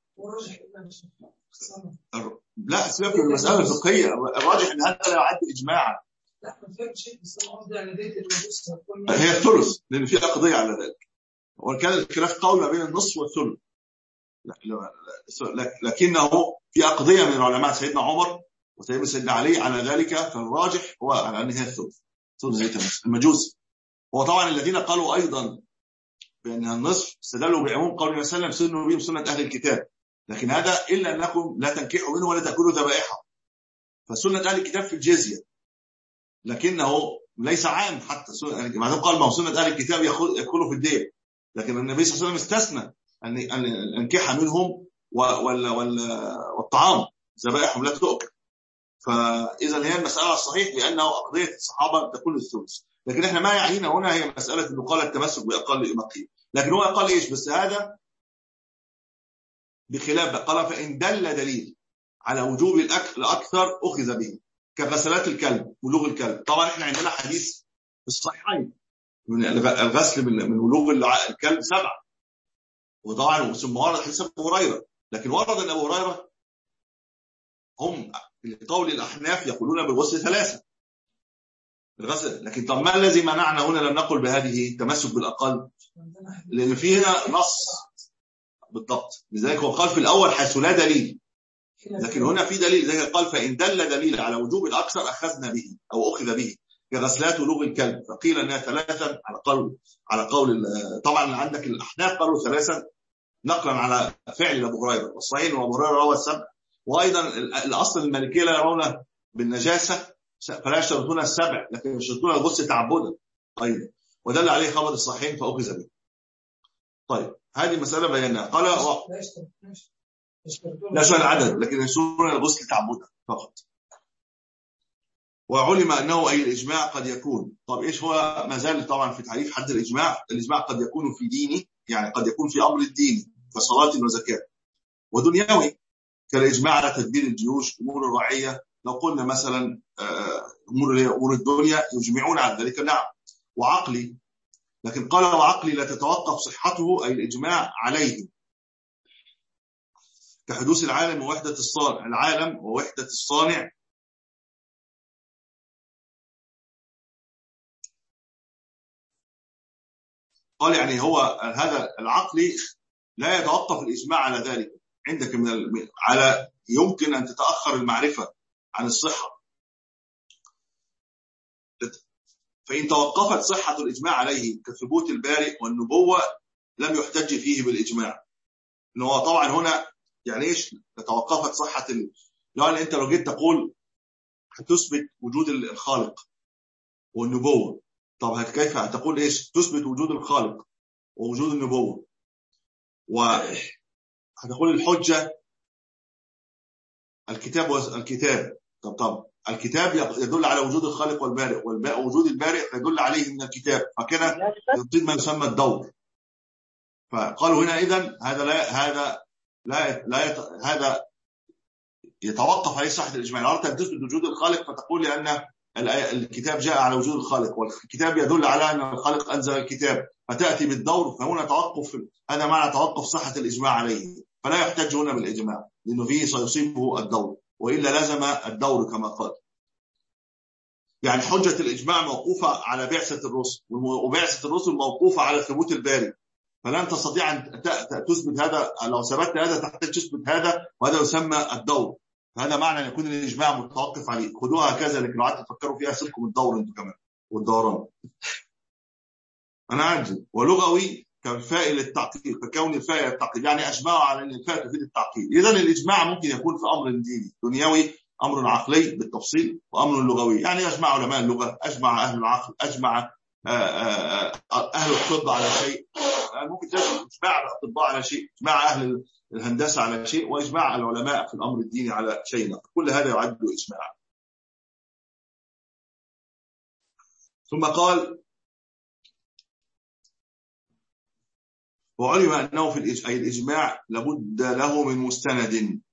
لا سيبك من المسألة الفقهية، الراجح أن هذا لا يعد إجماعا. لا ما فهمت شيء، بس أنا قصدي على ديت النص هي الثلث، لأن في قضية على ذلك، وكان الخلاف قول ما بين النصف والثلث، لكنه في قضية من العلماء سيدنا عمر وسيدنا سيدنا علي على ذلك، فالراجح هو على أن هي الثلث، ثلث المجوس. هو طبعا الذين قالوا أيضا بأنها النصف استدلوا بعموم قول النبي صلى الله عليه وسلم سنوا بهم سنة أهل الكتاب، لكن هذا إلا أنكم لا تنكحوا منه ولا تأكلوا ذبائحه، فسنة أهل الكتاب في الجزية، لكنه ليس عام حتى سنة. ما قال ما هو سنة أهل الكتاب يأكلوا في الدين، لكن النبي صلى الله عليه وسلم استثنى أن أنكح منهم والطعام ذبائحهم لا تؤكل. فإذا هي المسألة الصحيح لأنه قضية الصحابة تكون الثلث، لكن احنا ما يعنينا هنا هي مسألة انه قال التمسك بأقل ما قيل، لكن هو قال ايش؟ بس هذا بخلاف قال فإن دل دليل على وجوب الأكل أكثر أخذ به كغسلات الكلب، ولوغ الكلب. طبعا احنا عندنا حديث في الصحيحين من الغسل من ولوغ الكلب سبعة، وطبعا ثم ورد حديث أبو هريرة، لكن ورد أن أبو هريرة هم قول الأحناف يقولون بالغسل ثلاثة الغسل، لكن طب ما الذي منعنا هنا لم نقل بهذه التمسك بالأقل؟ لأن في هنا نص بالضبط، لذلك هو قال في الأول حيث لا دليل، لكن هنا في دليل، لذلك قال فإن دل دليل على وجوب الأكثر أخذنا به أو أخذ به كغسلات ولوغ الكلب، فقيل أنها ثلاثا على قول على قول طبعا عندك الأحناف قالوا ثلاثا نقلا على فعل أبو هريرة، والصحيح أبو هريرة روى السبع، وأيضا الأصل المالكية لا يرون بالنجاسة فلا يشترطون السبع، لكن يشترطون الغسل تعبدا أيضا، ودل عليه خبر الصحيحين فأخذ به. طيب هذه مسألة بيناها. قال و... لا شأن العدد، لكن يشترطون الغسل تعبدا فقط. وعلم أنه أي الإجماع قد يكون، طب إيش هو؟ ما زال طبعا في تعريف حد الإجماع. الإجماع قد يكون في ديني، يعني قد يكون في أمر الدين كصلاة وزكاة، ودنيوي كالإجماع على تدبير الجيوش، أمور الرعية، لو قلنا مثلا أمور أمور الدنيا يجمعون على ذلك، نعم. وعقلي، لكن قال وعقلي لا تتوقف صحته أي الإجماع عليه كحدوث العالم ووحدة الصانع، العالم ووحدة الصانع، قال يعني هو هذا العقلي لا يتوقف الإجماع على ذلك عندك من ال... على يمكن أن تتأخر المعرفة عن الصحة، فإن توقفت صحة الإجماع عليه كثبوت البارئ والنبوة لم يحتج فيه بالإجماع. إنه هو طبعا هنا يعني إيش توقفت صحة ال... لأن أنت لو جيت تقول هتثبت وجود الخالق والنبوة، طب كيف هتقول إيش تثبت وجود الخالق ووجود النبوة، وهتقول الحجة الكتاب والكتاب. طب طب الكتاب يدل على وجود الخالق والبارئ، ووجود البارئ يدل عليه من الكتاب، فكده يصير ما يسمى الدور. فقالوا هنا إذن هذا لا هذا لا لا يت... هذا يتوقف عليه صحة الإجماع. لو أردت أن تثبت وجود الخالق فتقول لأن الكتاب جاء على وجود الخالق، والكتاب يدل على أن الخالق أنزل الكتاب، فتأتي بالدور. فهنا توقف، هذا معنى توقف صحة الإجماع عليه، فلا يحتج هنا بالإجماع لأنه فيه سيصيبه الدور، وإلا لازم الدور كما قال. يعني حجة الإجماع موقوفة على بعثة الرسل، وبعثة الرسل موقوفة على ثبوت الباري، فلن تستطيع أن تثبت هذا. لو ثبتت هذا تحتاج تثبت هذا، وهذا يسمى الدور. هذا معنى أن يكون الإجماع متوقف عليه. خذوها هكذا، لكن لو قعدتوا تفكروا فيها سلكم الدور انتم كمان والدوران. أنا عندي ولغوي كالفاء للتعقيد، فكون الفاء للتعقيد يعني أجمعوا على أن الفاء تفيد التعقيد. إذن الإجماع ممكن يكون في أمر ديني دنيوي، أمر عقلي بالتفصيل، وأمر لغوي يعني أجمع علماء اللغة، أجمع أهل العقل، أجمع أهل الطب على شيء، ممكن تجمع إجماع الأطباء على شيء، إجماع أهل الهندسة على شيء، وإجماع العلماء في الأمر الديني على شيء. كل هذا يعد إجماع. ثم قال وعلم أنه في الإجماع لابد له من مستند،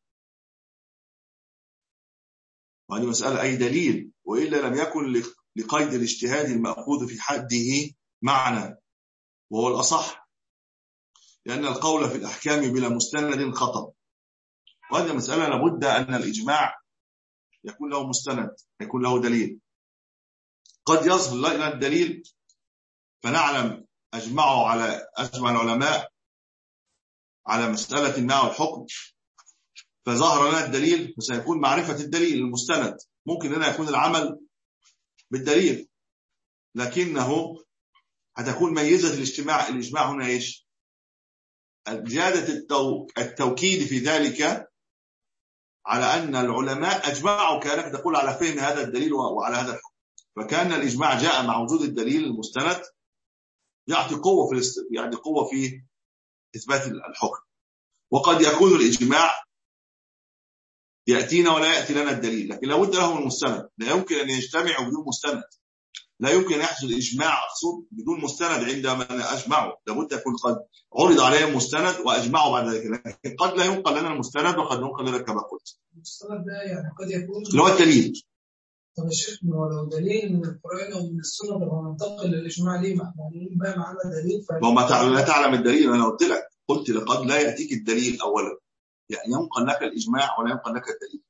وهذه مسألة أي دليل، وإلا لم يكن لقيد الاجتهاد المأخوذ في حده معنى، وهو الأصح، لأن القول في الأحكام بلا مستند خطأ. وهذه مسألة لابد أن الإجماع يكون له مستند، يكون له دليل. قد يظهر لنا الدليل فنعلم أجمعوا على أجمع العلماء على مسألة النهي والحكم، فظهر لنا الدليل، فسيكون معرفة الدليل المستند. ممكن لنا يكون العمل بالدليل، لكنه هتكون ميزة الاجتماع الإجماع هنا إيش؟ زيادة التو... التوكيد في ذلك على أن العلماء أجمعوا، كأنك تقول على فهم هذا الدليل وعلى هذا الحكم. فكان الإجماع جاء مع وجود الدليل المستند يعطي قوة في الاست... يعني قوة في إثبات الحكم. وقد يكون الإجماع يأتينا ولا يأتي لنا الدليل، لكن لابد له من مستند. لا يمكن أن يجتمع بدون مستند، لا يمكن أن يحصل إجماع أقصد بدون مستند. عندما أجمعوا لابد يكون قد عرض عليهم مستند وأجمعوا بعد ذلك، لكن قد لا ينقل لنا المستند وقد ينقل لنا كما قلت. المستند ده يعني قد يكون اللي هو الدليل. طب يا شيخ، لو دليل من القرآن أو من السنة ده ننتقل للإجماع ليه؟ ما بقى معنا دليل فما لا تعلم الدليل. أنا قلت لك قلت لقد لا يأتيك الدليل أولا، يعني ينقل لك الإجماع ولا ينقل لك الدليل.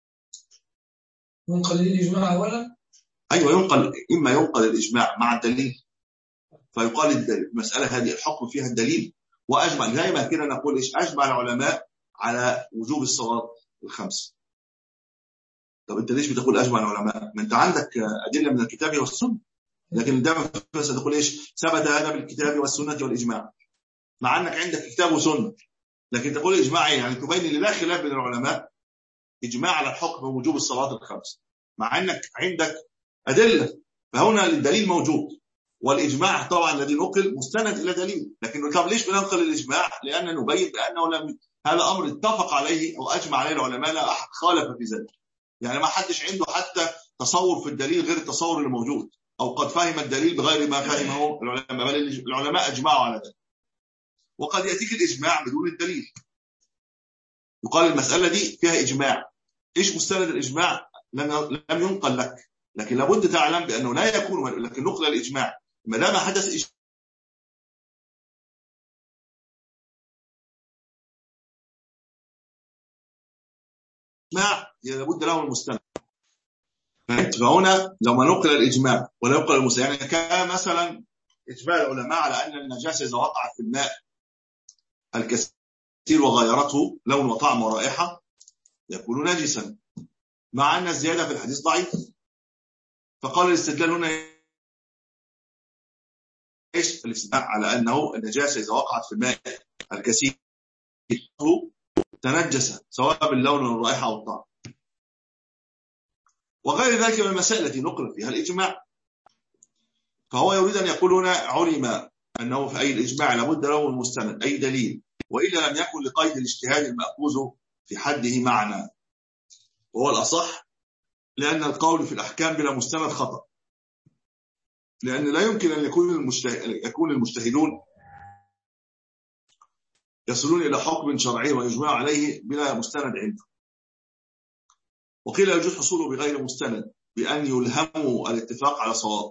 ينقل لي الإجماع أولا؟ أيوة ينقل، إما ينقل الإجماع مع الدليل فيقال الدليل المسألة هذه الحكم فيها الدليل وأجمع. زي ما كده نقول إيش؟ أجمع العلماء على وجوب الصلاة الخمس. طب أنت ليش بتقول أجمع العلماء؟ ما أنت عندك أدلة من الكتاب والسنة، لكن دائما تقول إيش؟ ثبت هذا بالكتاب والسنة والإجماع، مع أنك عندك كتاب وسنة، لكن تقول إجماع يعني تبين لي لا خلاف بين العلماء إجماع على الحكم ووجوب الصلاة الخمس، مع أنك عندك أدلة. فهنا الدليل موجود، والإجماع طبعا الذي نقل مستند إلى دليل. لكن طب ليش بننقل الإجماع؟ لأن نبين بأنه لم هذا أمر اتفق عليه أو أجمع عليه العلماء، لا أحد خالف في ذلك. يعني ما حدش عنده حتى تصور في الدليل غير التصور اللي موجود، أو قد فهم الدليل بغير ما فهمه العلماء، بل العلماء أجمعوا على ذلك. وقد يأتيك الإجماع بدون الدليل، يقال المسألة دي فيها إجماع. إيش مستند الإجماع؟ لم ينقل لك، لكن لابد تعلم بأنه لا يكون لكن نقل الإجماع ما دام حدث إجماع لابد له المستند. فهنا لو ما نقل الإجماع ولا ينقل المستند، يعني كان مثلا إجماع العلماء على أن النجاسة إذا وقعت في الماء الكثير وغيرته لون وطعم ورائحة يكون نجسا، مع أن الزيادة في الحديث ضعيف. فقال الاستدلال هنا ايش الاستدلال على انه النجاسه اذا وقعت في الماء الكثير تنجس سواء باللون والرائحه او الطعم وغير ذلك من المسائل التي نقل فيها الاجماع. فهو يريد ان يقول هنا علم انه في اي الاجماع لابد له من مستند اي دليل، والا لم يكن لقيد الاجتهاد الماخوذ في حده معنى، وهو الاصح، لان القول في الاحكام بلا مستند خطأ، لان لا يمكن ان يكون المجتهد يكون المجتهدون يصلون الى حكم شرعي ويجمع عليه بلا مستند عنده. وقيل يجوز حصوله بغير مستند بان يلهموا الاتفاق على صواب.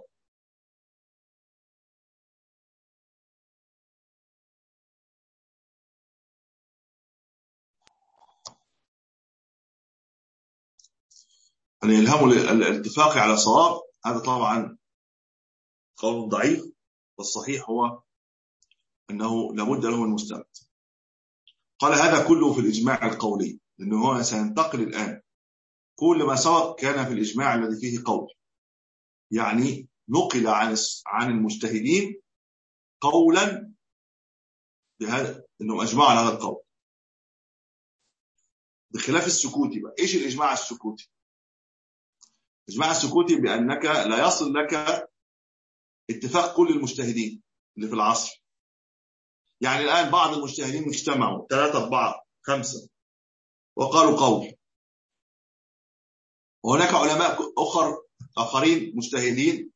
أن يلهموا الاتفاق على صواب، هذا طبعا قول ضعيف، والصحيح هو أنه لابد له من مستند. قال هذا كله في الإجماع القولي، لأنه هو سينتقل الآن كل ما سبق كان في الإجماع الذي فيه قول، يعني نقل عن عن المجتهدين قولا بهذا أنه أجمع على هذا القول، بخلاف السكوتي بقى. إيش الإجماع السكوتي؟ الإجماع السكوتي بأنك لا يصل لك اتفاق كل المجتهدين اللي في العصر. يعني الآن بعض المجتهدين اجتمعوا ثلاثة أربعة خمسة وقالوا قول، وهناك علماء أخر آخرين مجتهدين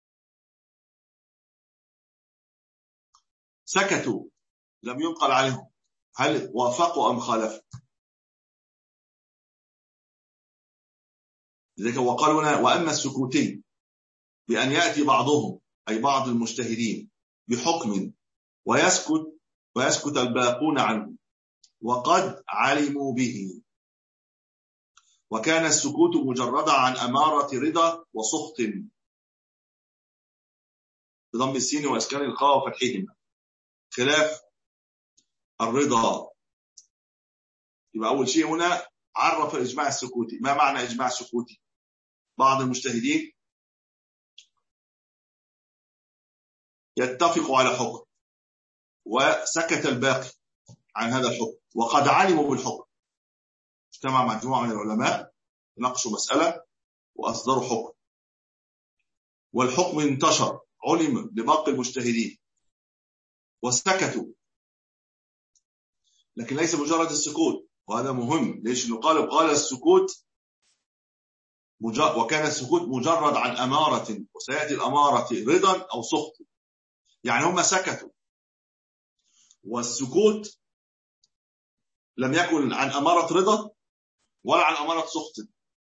سكتوا لم ينقل عليهم هل وافقوا أم خالفوا. لذلك وقالوا هنا وأما السكوتي بأن يأتي بعضهم أي بعض المجتهدين بحكم ويسكت ويسكت الباقون عنه وقد علموا به، وكان السكوت مجردا عن أمارة رضا وسخط بضم السين وإسكان القاء وفتحهما، خلاف الرضا. يبقى أول شيء هنا عرف الإجماع السكوتي. ما معنى إجماع السكوتي؟ بعض المجتهدين يتفقوا على حكم وسكت الباقي عن هذا الحكم وقد علموا بالحكم. اجتمع مجموعة من العلماء ناقشوا مسألة وأصدروا حكم، والحكم انتشر علم لباقي المجتهدين وسكتوا، لكن ليس مجرد السكوت، وهذا مهم. ليش نقال قال السكوت مجرد، وكان السكوت مجرد عن أمارة، وسيأتي الأمارة رضا أو سخط. يعني هم سكتوا، والسكوت لم يكن عن أمارة رضا ولا عن أمارة سخط،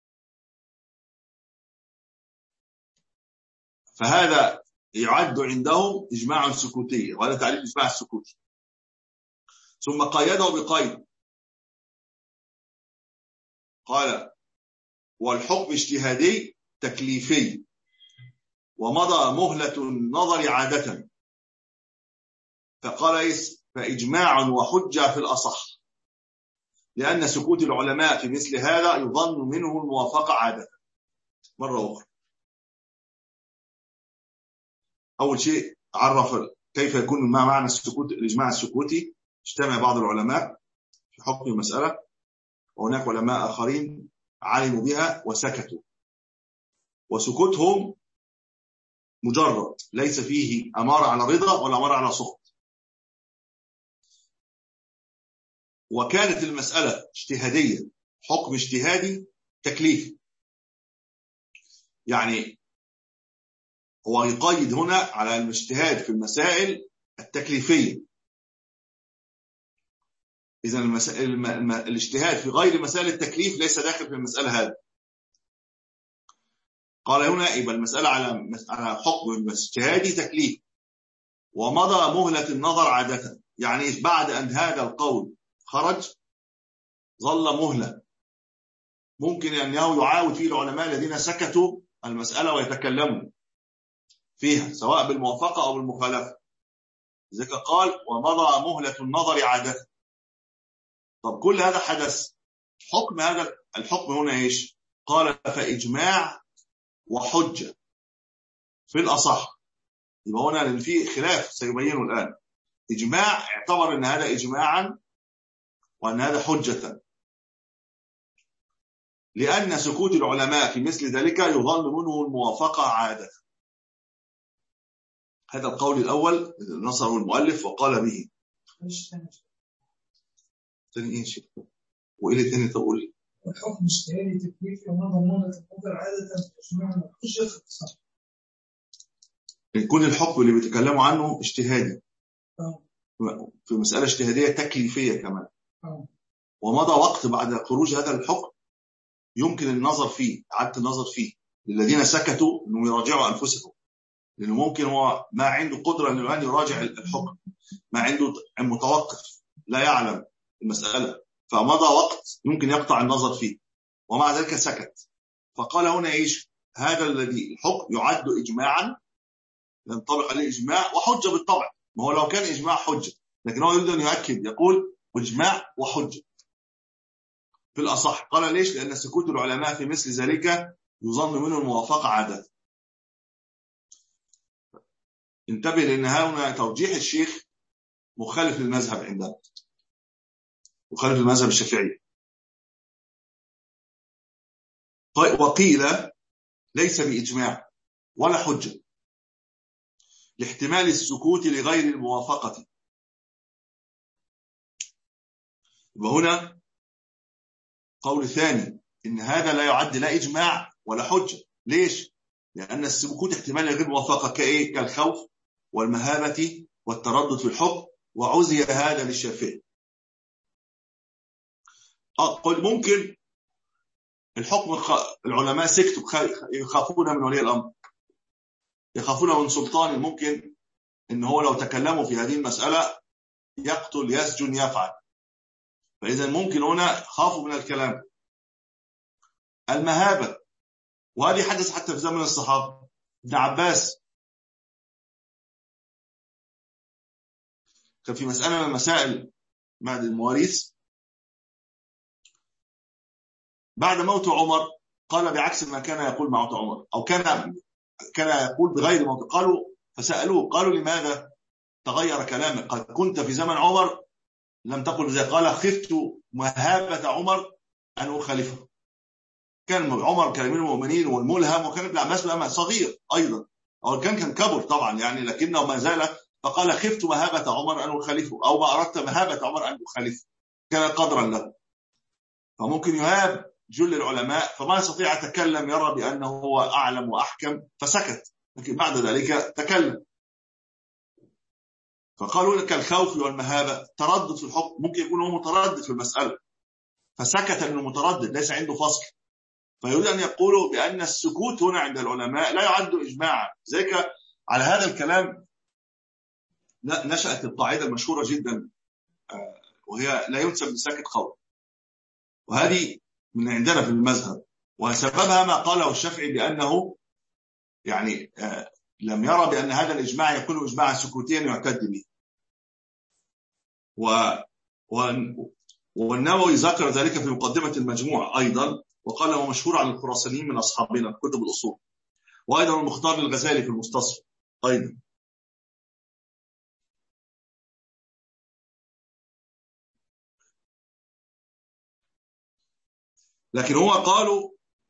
فهذا يعد عندهم إجماع سكوتي، وهذا تعريف إجماع السكوتي. ثم قيده بقيد، قال والحكم اجتهادي تكليفي ومضى مهلة النظر عادة، فقال فإجماع وحجة في الأصح، لأن سكوت العلماء في مثل هذا يظن منه الموافقة عادة. مرة أخرى، أول شيء عرف كيف يكون ما معنى السكوت، الإجماع السكوتي. اجتمع بعض العلماء في حكم المسألة، وهناك علماء آخرين علموا بها وسكتوا، وسكوتهم مجرد ليس فيه أمارة على رضا ولا أمارة على سخط. وكانت المسألة اجتهادية، حكم اجتهادي تكليفي، يعني هو يقيد هنا على الاجتهاد في المسائل التكليفية. إذن المسائل الاجتهاد في غير مسائل التكليف ليس داخل في المسألة هذا. قال هنا يبقى المسألة على على حكم اجتهادي تكليف، ومضى مهلة النظر عادة، يعني بعد أن هذا القول خرج ظل مهلة، ممكن أنه يعاود فيه العلماء الذين سكتوا المسألة ويتكلموا فيها سواء بالموافقة أو بالمخالفة. لذلك قال ومضى مهلة النظر عادة. طب كل هذا حدث، حكم هذا الحكم هنا إيش؟ قال فإجماع وحجة في الأصح، يبقى هنا في خلاف سيبينه الآن. إجماع اعتبر أن هذا إجماعا وأن هذا حجة، لأن سكوت العلماء في مثل ذلك يظن منه الموافقة عادة. هذا القول الأول نصره المؤلف وقال به. ثاني إيه شيء وإيه ثاني تقول؟ الحكم اجتهادي تكليفي وما ضمانة القدر عادة تجمع الحجة في التصرف. يكون الحكم اللي بيتكلموا عنه اجتهادي أوه. في مسألة اجتهادية تكليفية كمان. أوه. ومضى وقت بعد خروج هذا الحكم يمكن النظر فيه، إعادة النظر فيه للذين سكتوا انهم يراجعوا انفسهم، لانه ممكن هو ما عنده قدرة انه أن يراجع الحكم، ما عنده متوقف لا يعلم المسألة، فمضى وقت يمكن يقطع النظر فيه ومع ذلك سكت. فقال هنا ايش؟ هذا الذي الحكم يعد اجماعا ينطبق عليه اجماع وحجة بالطبع، ما هو لو كان اجماع حجة، لكن هو يريد ان يؤكد يقول اجماع وحجة في الأصح. قال ليش؟ لأن سكوت العلماء في مثل ذلك يظن منه الموافقة عادة. انتبه لأن هنا توجيه الشيخ مخالف للمذهب عندنا، مخالف للمذهب الشافعي. وقيل ليس بإجماع ولا حجة لاحتمال السكوت لغير الموافقة. وهنا قول ثاني إن هذا لا يعد لا إجماع ولا حجة. ليش؟ لأن السكوت احتمال غير موافقة كإيه؟ كالخوف والمهابة والتردد في الحكم، وعزي هذا للشافعي. قل ممكن الحكم العلماء سكتوا يخافون من ولي الأمر، يخافون من سلطان ممكن إن هو لو تكلموا في هذه المسألة يقتل يسجن يفعل، فإذا ممكن هنا خافوا من الكلام. المهابة، وهذه حدث حتى في زمن الصحابة. ابن عباس كان في مسألة من المسائل بعد المواريث بعد موت عمر قال بعكس ما كان يقول موت عمر، أو كان كان يقول بغير موت. قالوا فسألوه قالوا لماذا تغير كلامك؟ قد كنت في زمن عمر لم تقل ذلك. قال خفت مهابة عمر أن أخالفه. كان عمر كان من المؤمنين والملهم، وكان ابن عباس صغير أيضا، أو كان كان كبر طبعا يعني، لكنه ما زال. فقال خفت مهابة عمر أن أخالفه، أو ما أردت مهابة عمر أن أخالفه، كان قدرا له. فممكن يهاب جل العلماء فما يستطيع أتكلم، يرى بأنه هو أعلم وأحكم فسكت، لكن بعد ذلك تكلم. فقالوا لك الخوف والمهابة تردد في الحكم، ممكن يكون هو متردد في المسألة فسكت لأنه متردد ليس عنده فصل. فيريد أن يقولوا بأن السكوت هنا عند العلماء لا يعد إجماعا. ذلك على هذا الكلام نشأت القاعدة المشهورة جدا وهي لا ينسب لساكت قول، وهذه من عندنا في المذهب، وسببها ما قاله الشافعي بأنه يعني لم يرى بأن هذا الإجماع يكون إجماعا سكوتيا يعتد به. و... و... والنووي ذكر ذلك في مقدمة المجموع أيضا، وقال هو مشهور عن الخراسانيين من أصحابنا في كتب الأصول، وأيضا المختار للغزالي في المستصفى أيضا. لكن هو قالوا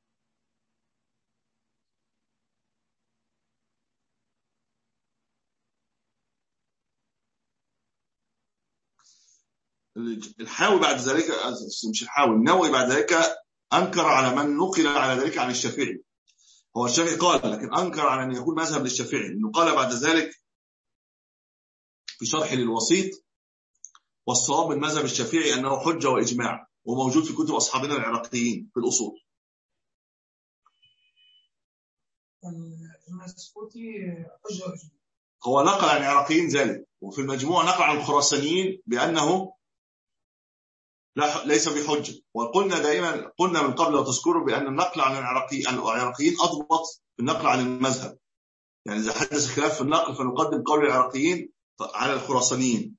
الحاوي بعد ذلك، مش الحاوي، النووي بعد ذلك أنكر على من نقل على ذلك عن الشافعي. هو الشافعي قال، لكن أنكر على أن يكون مذهب للشافعي، إنه قال بعد ذلك في شرح للوسيط والصواب من مذهب الشافعي أنه حجة وإجماع، وموجود في كتب أصحابنا العراقيين في الأصول. هو نقل عن العراقيين ذلك، وفي المجموع نقل عن الخراسانيين بأنه لا ليس بحجة. وقلنا دائما، قلنا من قبل وتذكروا بأن النقل عن العراقيين أضبط من النقل عن المذهب. يعني إذا حدث خلاف في النقل فنقدم قول العراقيين على الخراسانيين.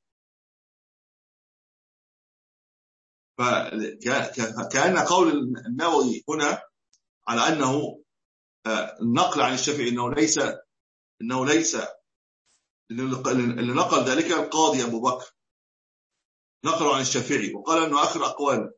فكأن قول النووي هنا على أنه النقل عن الشافعي إنه ليس إنه ليس اللي نقل ذلك القاضي أبو بكر، نقلوا عن الشافعي وقال أنه آخر أقواله.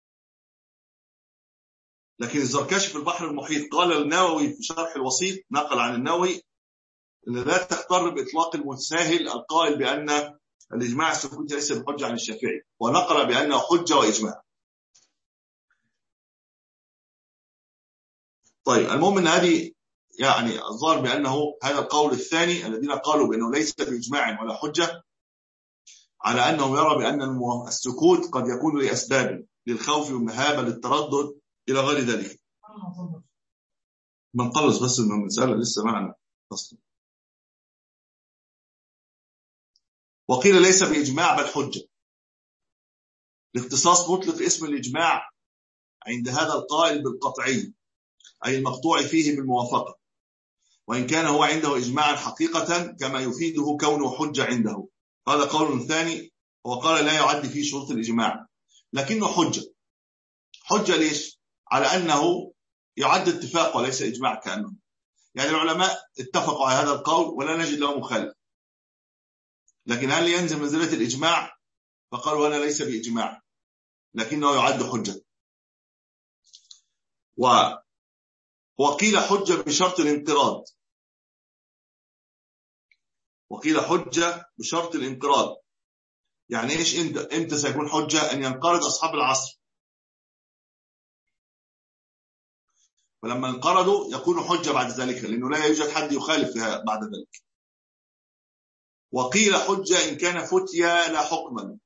لكن الزركشي في البحر المحيط قال النووي في شرح الوسيط، نقل عن النووي أن لا تختار بإطلاق المتساهل القائل بأن الإجماع السكوتي ليس بحجة عن الشافعي، ونقل بأنه حجة وإجماع. طيب المهم أن هذه يعني الظاهر بأنه هذا القول الثاني الذين قالوا بأنه ليس بإجماع ولا حجة، على أنه يرى بأن السكوت قد يكون لأسباب، للخوف والمهابة، للتردد إلى غير ذلك. من قلص بس إنه المسألة لسه معنا أصلا. وقيل ليس بإجماع بل حجة، لاختصاص مطلق اسم الإجماع عند هذا القائل بالقطعي، أي المقطوع فيه بالموافقة، وإن كان هو عنده إجماعا حقيقة كما يفيده كونه حجة عنده. هذا قول ثاني، وقال لا يعد فيه شروط الإجماع لكنه حجة. حجة ليش؟ على أنه يعد اتفاق وليس إجماع كأنه، يعني العلماء اتفقوا على هذا القول ولا نجد له مخالف، لكن هل ينزل منزلة الإجماع؟ فقالوا هذا ليس بإجماع لكنه يعد حجة. و... وقيل حجة بشرط الانقراض، وقيل حجة بشرط الانقراض. يعني إيش إمتى سيكون حجة؟ أن ينقرض أصحاب العصر، فلما انقرضوا يكون حجة بعد ذلك، لأنه لا يوجد حد يخالف فيها بعد ذلك. وقيل حجة إن كان فتيا لا حكما،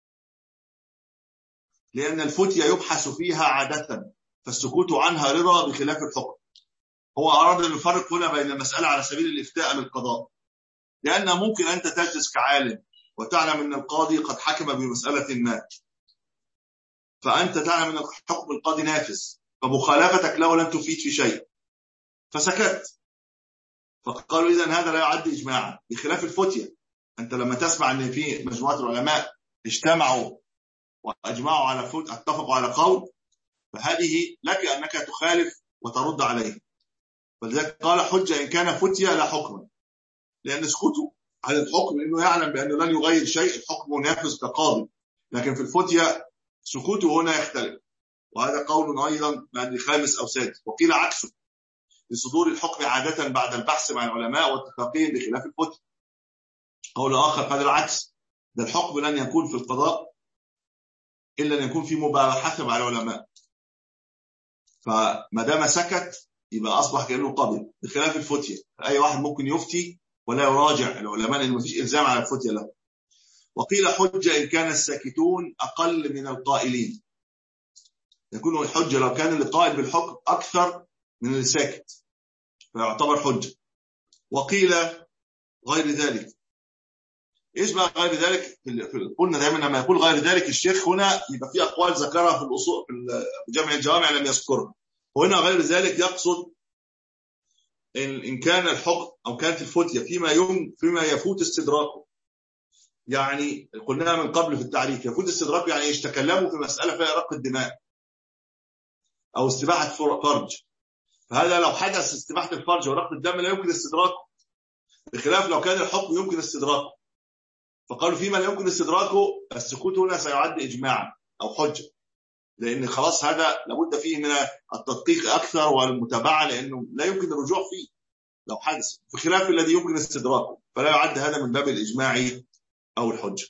لأن الفتيا يبحث فيها عادة، فالسكوت عنها رضا بخلاف الحكم. هو أراد أن يفرق هنا بين المسألة على سبيل الإفتاء بالقضاء، لأن ممكن أنت تجلس كعالم وتعلم أن القاضي قد حكم بمسألة ما، فأنت تعلم أن حكم القاضي نافذ، فمخالفتك له لن تفيد في شيء، فسكت. فقالوا إذن هذا لا يعد إجماعا بخلاف الفتية. أنت لما تسمع أن في مجموعة العلماء اجتمعوا وأجمعوا على فت، اتفقوا على قول، فهذه لك أنك تخالف وترد عليه. فلذلك قال حجة إن كان فتية لا حكما، لأن سكوته على الحكم إنه يعلم بأنه لن يغير شيء، الحكم نافذ كقاضي، لكن في الفتية سكوته هنا يختلف. وهذا قول أيضا من خامس أو سادس. وقيل عكسه، لصدور الحكم عادة بعد البحث مع العلماء واتفاقهم بخلاف الفتية. قول آخر هذا العكس، ده الحكم لن يكون في القضاء إلا أن يكون في مباحثة مع العلماء، فما دام سكت يبقى أصبح كأنه قاضي بخلاف الفتية. أي واحد ممكن يفتي ولا يراجع العلماء لأنه مفيش إلزام على الفتية له. وقيل حجة إن كان الساكتون أقل من القائلين، يكون حجة لو كان القائل بالحكم أكثر من الساكت فيعتبر حجة. وقيل غير ذلك. إيش بقى غير ذلك؟ قلنا دائما لما يقول غير ذلك الشيخ هنا يبقى في أقوال ذكرها في الأصول في جمع الجوامع لم يذكرها، وهنا غير ذلك يقصد إن كان الحكم أو كانت الفتية فيما يوم فيما يفوت استدراكه. يعني قلنا من قبل في التعريف يفوت استدراكه يعني يتكلموا في مسألة فيها إراقة الدماء أو استباحة فرج، فهذا لو حدث استباحة الفرج وإراقة الدم لا يمكن استدراكه، بخلاف لو كان الحكم يمكن استدراكه. فقالوا فيما لا يمكن استدراكه السكوت هنا سيعد إجماعا أو حجة، لأن خلاص هذا لابد فيه من التدقيق أكثر والمتابعة، لأنه لا يمكن الرجوع فيه لو حدث، بخلاف الذي يمكن استدراكه، فلا يعد هذا من باب الإجماع أو الحجة.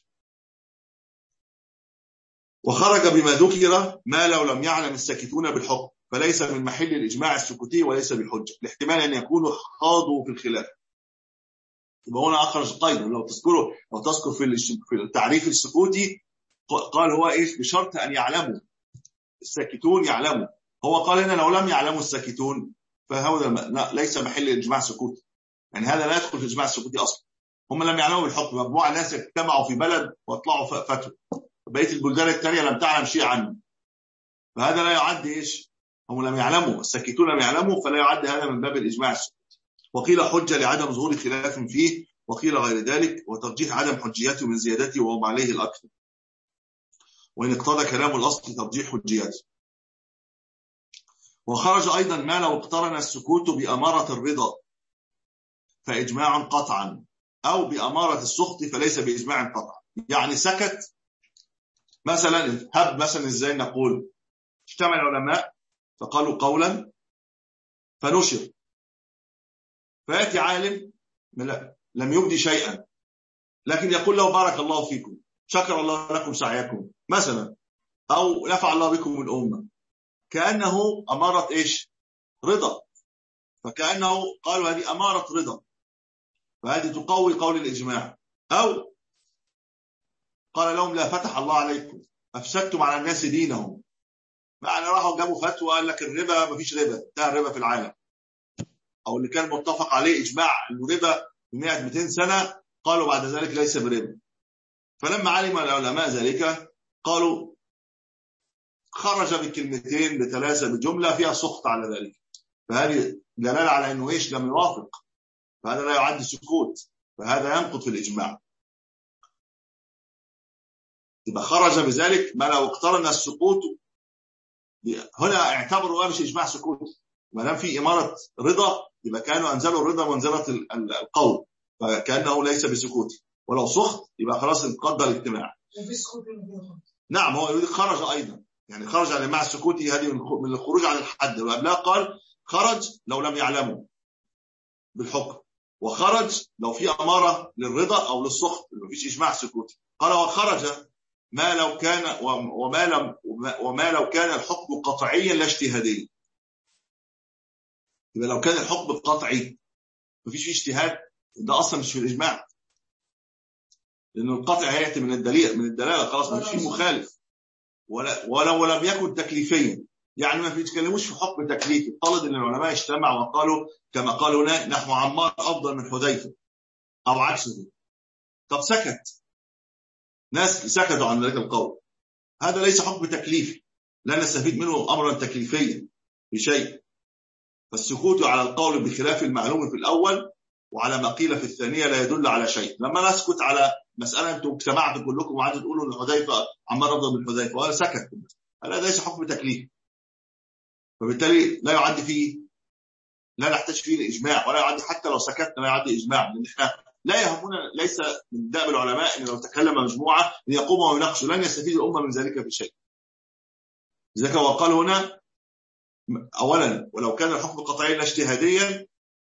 وخرج بما ذكر ما لو لم يعلم الساكتون بالحكم فليس من محل الإجماع السكوتي وليس بحجة، لاحتمال أن يكونوا خاضوا في الخلاف. يبقى هنا أخرج قيد، لو تذكروا لو تذكر في التعريف السكوتي قال هو إيش؟ بشرط أن يعلموا الساكتون يعلموا. هو قال هنا لو لم يعلموا الساكتون فهذا ليس محل الإجماع السكوتي، يعني هذا لا يدخل في الإجماع السكوتي أصلا. هم لم يعلموا بالحكم، مجموعة ناس اجتمعوا في بلد واطلعوا فتوى، بقية البلدان الثانية لم تعلم شيء عنه، فهذا لا يعد إيش؟ هم لم يعلموا، الساكتون لم يعلموا، فلا يعد هذا من باب الإجماع السكوتي. وقيل حجة لعدم ظهور خلاف فيه، وقيل غير ذلك، وترجيح عدم حجيته من زيادته وهم عليه الأكثر، وإن اقتضى كلام الأصل ترجيح حجيته. وخرج أيضا ما لو اقترن السكوت بأمارة الرضا فإجماع قطعا، أو بأمارة السخط فليس بإجماع قطع. يعني سكت مثلا، هب مثلا إزاي نقول اجتمع العلماء فقالوا قولا فنشر، فيأتي عالم لم يبدي شيئا لكن يقول له بارك الله فيكم، شكر الله لكم سعيكم مثلا، أو نفع الله بكم الأمة، كأنه أمارة إيش؟ رضا، فكأنه قالوا هذه أمارة رضا، فهذه تقوي قول الإجماع. أو قال لهم لا فتح الله عليكم أفسدتم على الناس دينهم، معنى راحوا جابوا فتوى قال لك الربا مفيش ربا، انتهى الربا في العالم، أو اللي كان متفق عليه إجماع الربا مئة مئتين سنة قالوا بعد ذلك ليس بربا. فلما علم العلماء ذلك قالوا خرج بكلمتين بثلاثة بجملة فيها سخط على ذلك، فهذه دلالة على أنه إيش؟ لم يوافق، فهذا لا يعد سكوت، فهذا ينقض في الإجماع. يبقى خرج بذلك ما لو اقترن السكوت هنا اعتبروا مش إجماع سكوت، ما دام في إمارة رضا يبقى كانوا أنزلوا الرضا منزلة القول، فكأنه ليس بسكوت، ولو سخط يبقى خلاص انقضى الاجتماع. نعم هو يريد خرج أيضا، يعني خرج عن مع السكوت، هذه من الخروج عن الحد، وقبلها قال خرج لو لم يعلموا بالحكم، وخرج لو في أمارة للرضا أو للسخط ما فيش إجماع سكوتي. قال وخرج ما لو كان وما لم وما لو كان الحكم قطعيا لا اجتهاديا. يبقى لو كان الحكم قطعي ما فيش فيه اجتهاد ده أصلا مش في الإجماع، لأن القطع هيأتي من الدليل من الدلالة، خلاص ما فيش فيه مخالف، ولا ولو لم يكن تكليفيا، يعني ما بيتكلموش في حكم تكليفي. طالب ان العلماء اجتمعوا وقالوا كما قالوا هنا نحو عمار افضل من حذيفه او عكسه، طب سكت ناس سكتوا عن ذلك القول، هذا ليس حكم تكليفي لا نستفيد منه امرا تكليفيا بشيء، فالسكوت على القول بخلاف المعلوم في الاول وعلى ما قيل في الثانيه لا يدل على شيء. لما نسكت على مساله انتم اجتمعتوا كلكم وقعدتوا تقولوا ان حذيفه عمار افضل من حذيفه وهذا سكت، هذا ليس حكم تكليفي، فبالتالي لا يعد فيه، لا نحتاج فيه الإجماع، ولا يعد حتى لو سكتنا لا يعد إجماع، لأن احنا لا يهمنا، ليس من دأب العلماء أن لو تكلم مجموعة ليقوموا ويناقشوا لن يستفيد الأمة من ذلك بشيء. لذلك وقال هنا أولا ولو كان الحكم قطعيا لا اجتهاديا،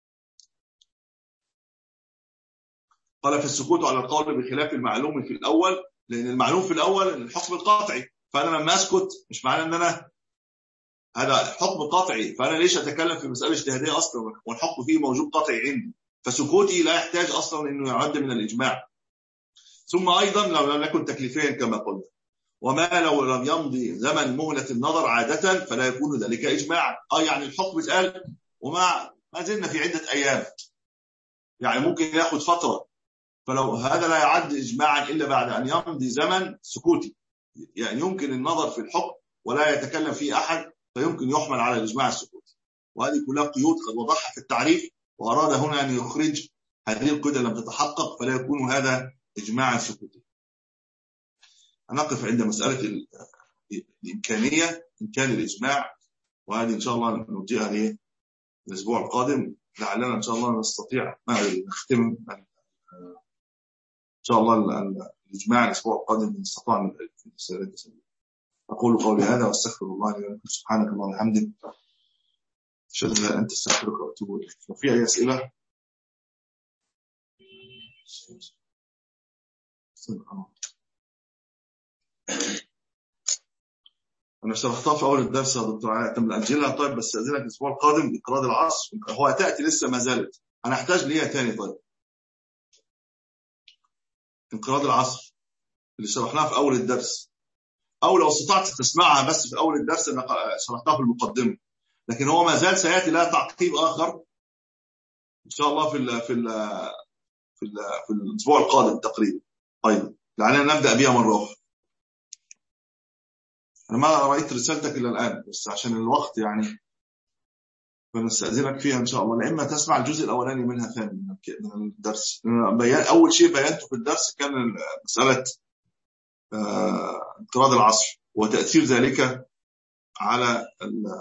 قال في السكوت على القول بخلاف المعلوم في الأول، لأن المعلوم في الأول الحكم القطعي، فأنا لما أسكت مش معنى أن أنا هذا حكم قطعي، فأنا ليش أتكلم في مسألة اجتهادية أصلا والحكم فيه موجود قطعي عندي، فسكوتي لا يحتاج أصلا أنه يعد من الإجماع. ثم أيضا لو لم يكن تكليفيا كما قلنا، وما لو لم يمضي زمن مهلة النظر عادة فلا يكون ذلك إجماعا. آه يعني الحكم اتقال وما ما زلنا في عدة أيام، يعني ممكن ياخد فترة، فلو هذا لا يعد إجماعا إلا بعد أن يمضي زمن سكوتي، يعني يمكن النظر في الحكم ولا يتكلم فيه أحد فيمكن يحمل على الإجماع السكوتي. وهذه كلها قيود قد وضعها في التعريف، وأراد هنا أن يخرج هذه القيود لم تتحقق فلا يكون هذا إجماعا سكوتي. هنقف عند مسألة الإمكانية إن كان الإجماع، وهذه إن شاء الله نرجعها ليه الأسبوع القادم، لعلنا إن شاء الله نستطيع نختم إن شاء الله الإجماع الأسبوع القادم إن استطعنا في السنة. أقول قولي هذا واستغفر الله لي ولكم، سبحانك اللهم وبحمدك أشهد أن لا إله إلا أنت أستغفرك وأتوب إليك. لو في أي أسئلة أنا شرحتها في أول الدرس يا دكتور علاء، أنت مأجلها طيب، بس أذنك الأسبوع القادم إقراض العصر هو تأتي لسه ما زالت، أنا أحتاج ليها تاني. طيب انقراض العصر اللي شرحناها في أول الدرس، أو لو استطعت تسمعها بس في أول الدرس أنا شرحتها في المقدمة، لكن هو ما زال سيأتي لها تعقيب آخر إن شاء الله في ال في ال في, ال في الأسبوع القادم تقريبا. طيب لعلنا نبدأ بها مرة أخرى. أنا ما رأيت رسالتك إلا الآن بس عشان الوقت يعني فنستأذنك فيها إن شاء الله، لإما تسمع الجزء الأولاني منها ثاني من الدرس. أول شيء بيانته في الدرس كان مسألة انقراض العصر وتأثير ذلك على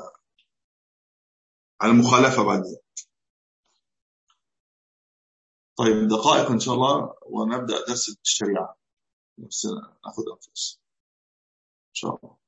على المخالفة بعد ذلك. طيب دقائق إن شاء الله ونبدأ درس الشريعة، بس ناخد أنفس إن شاء الله.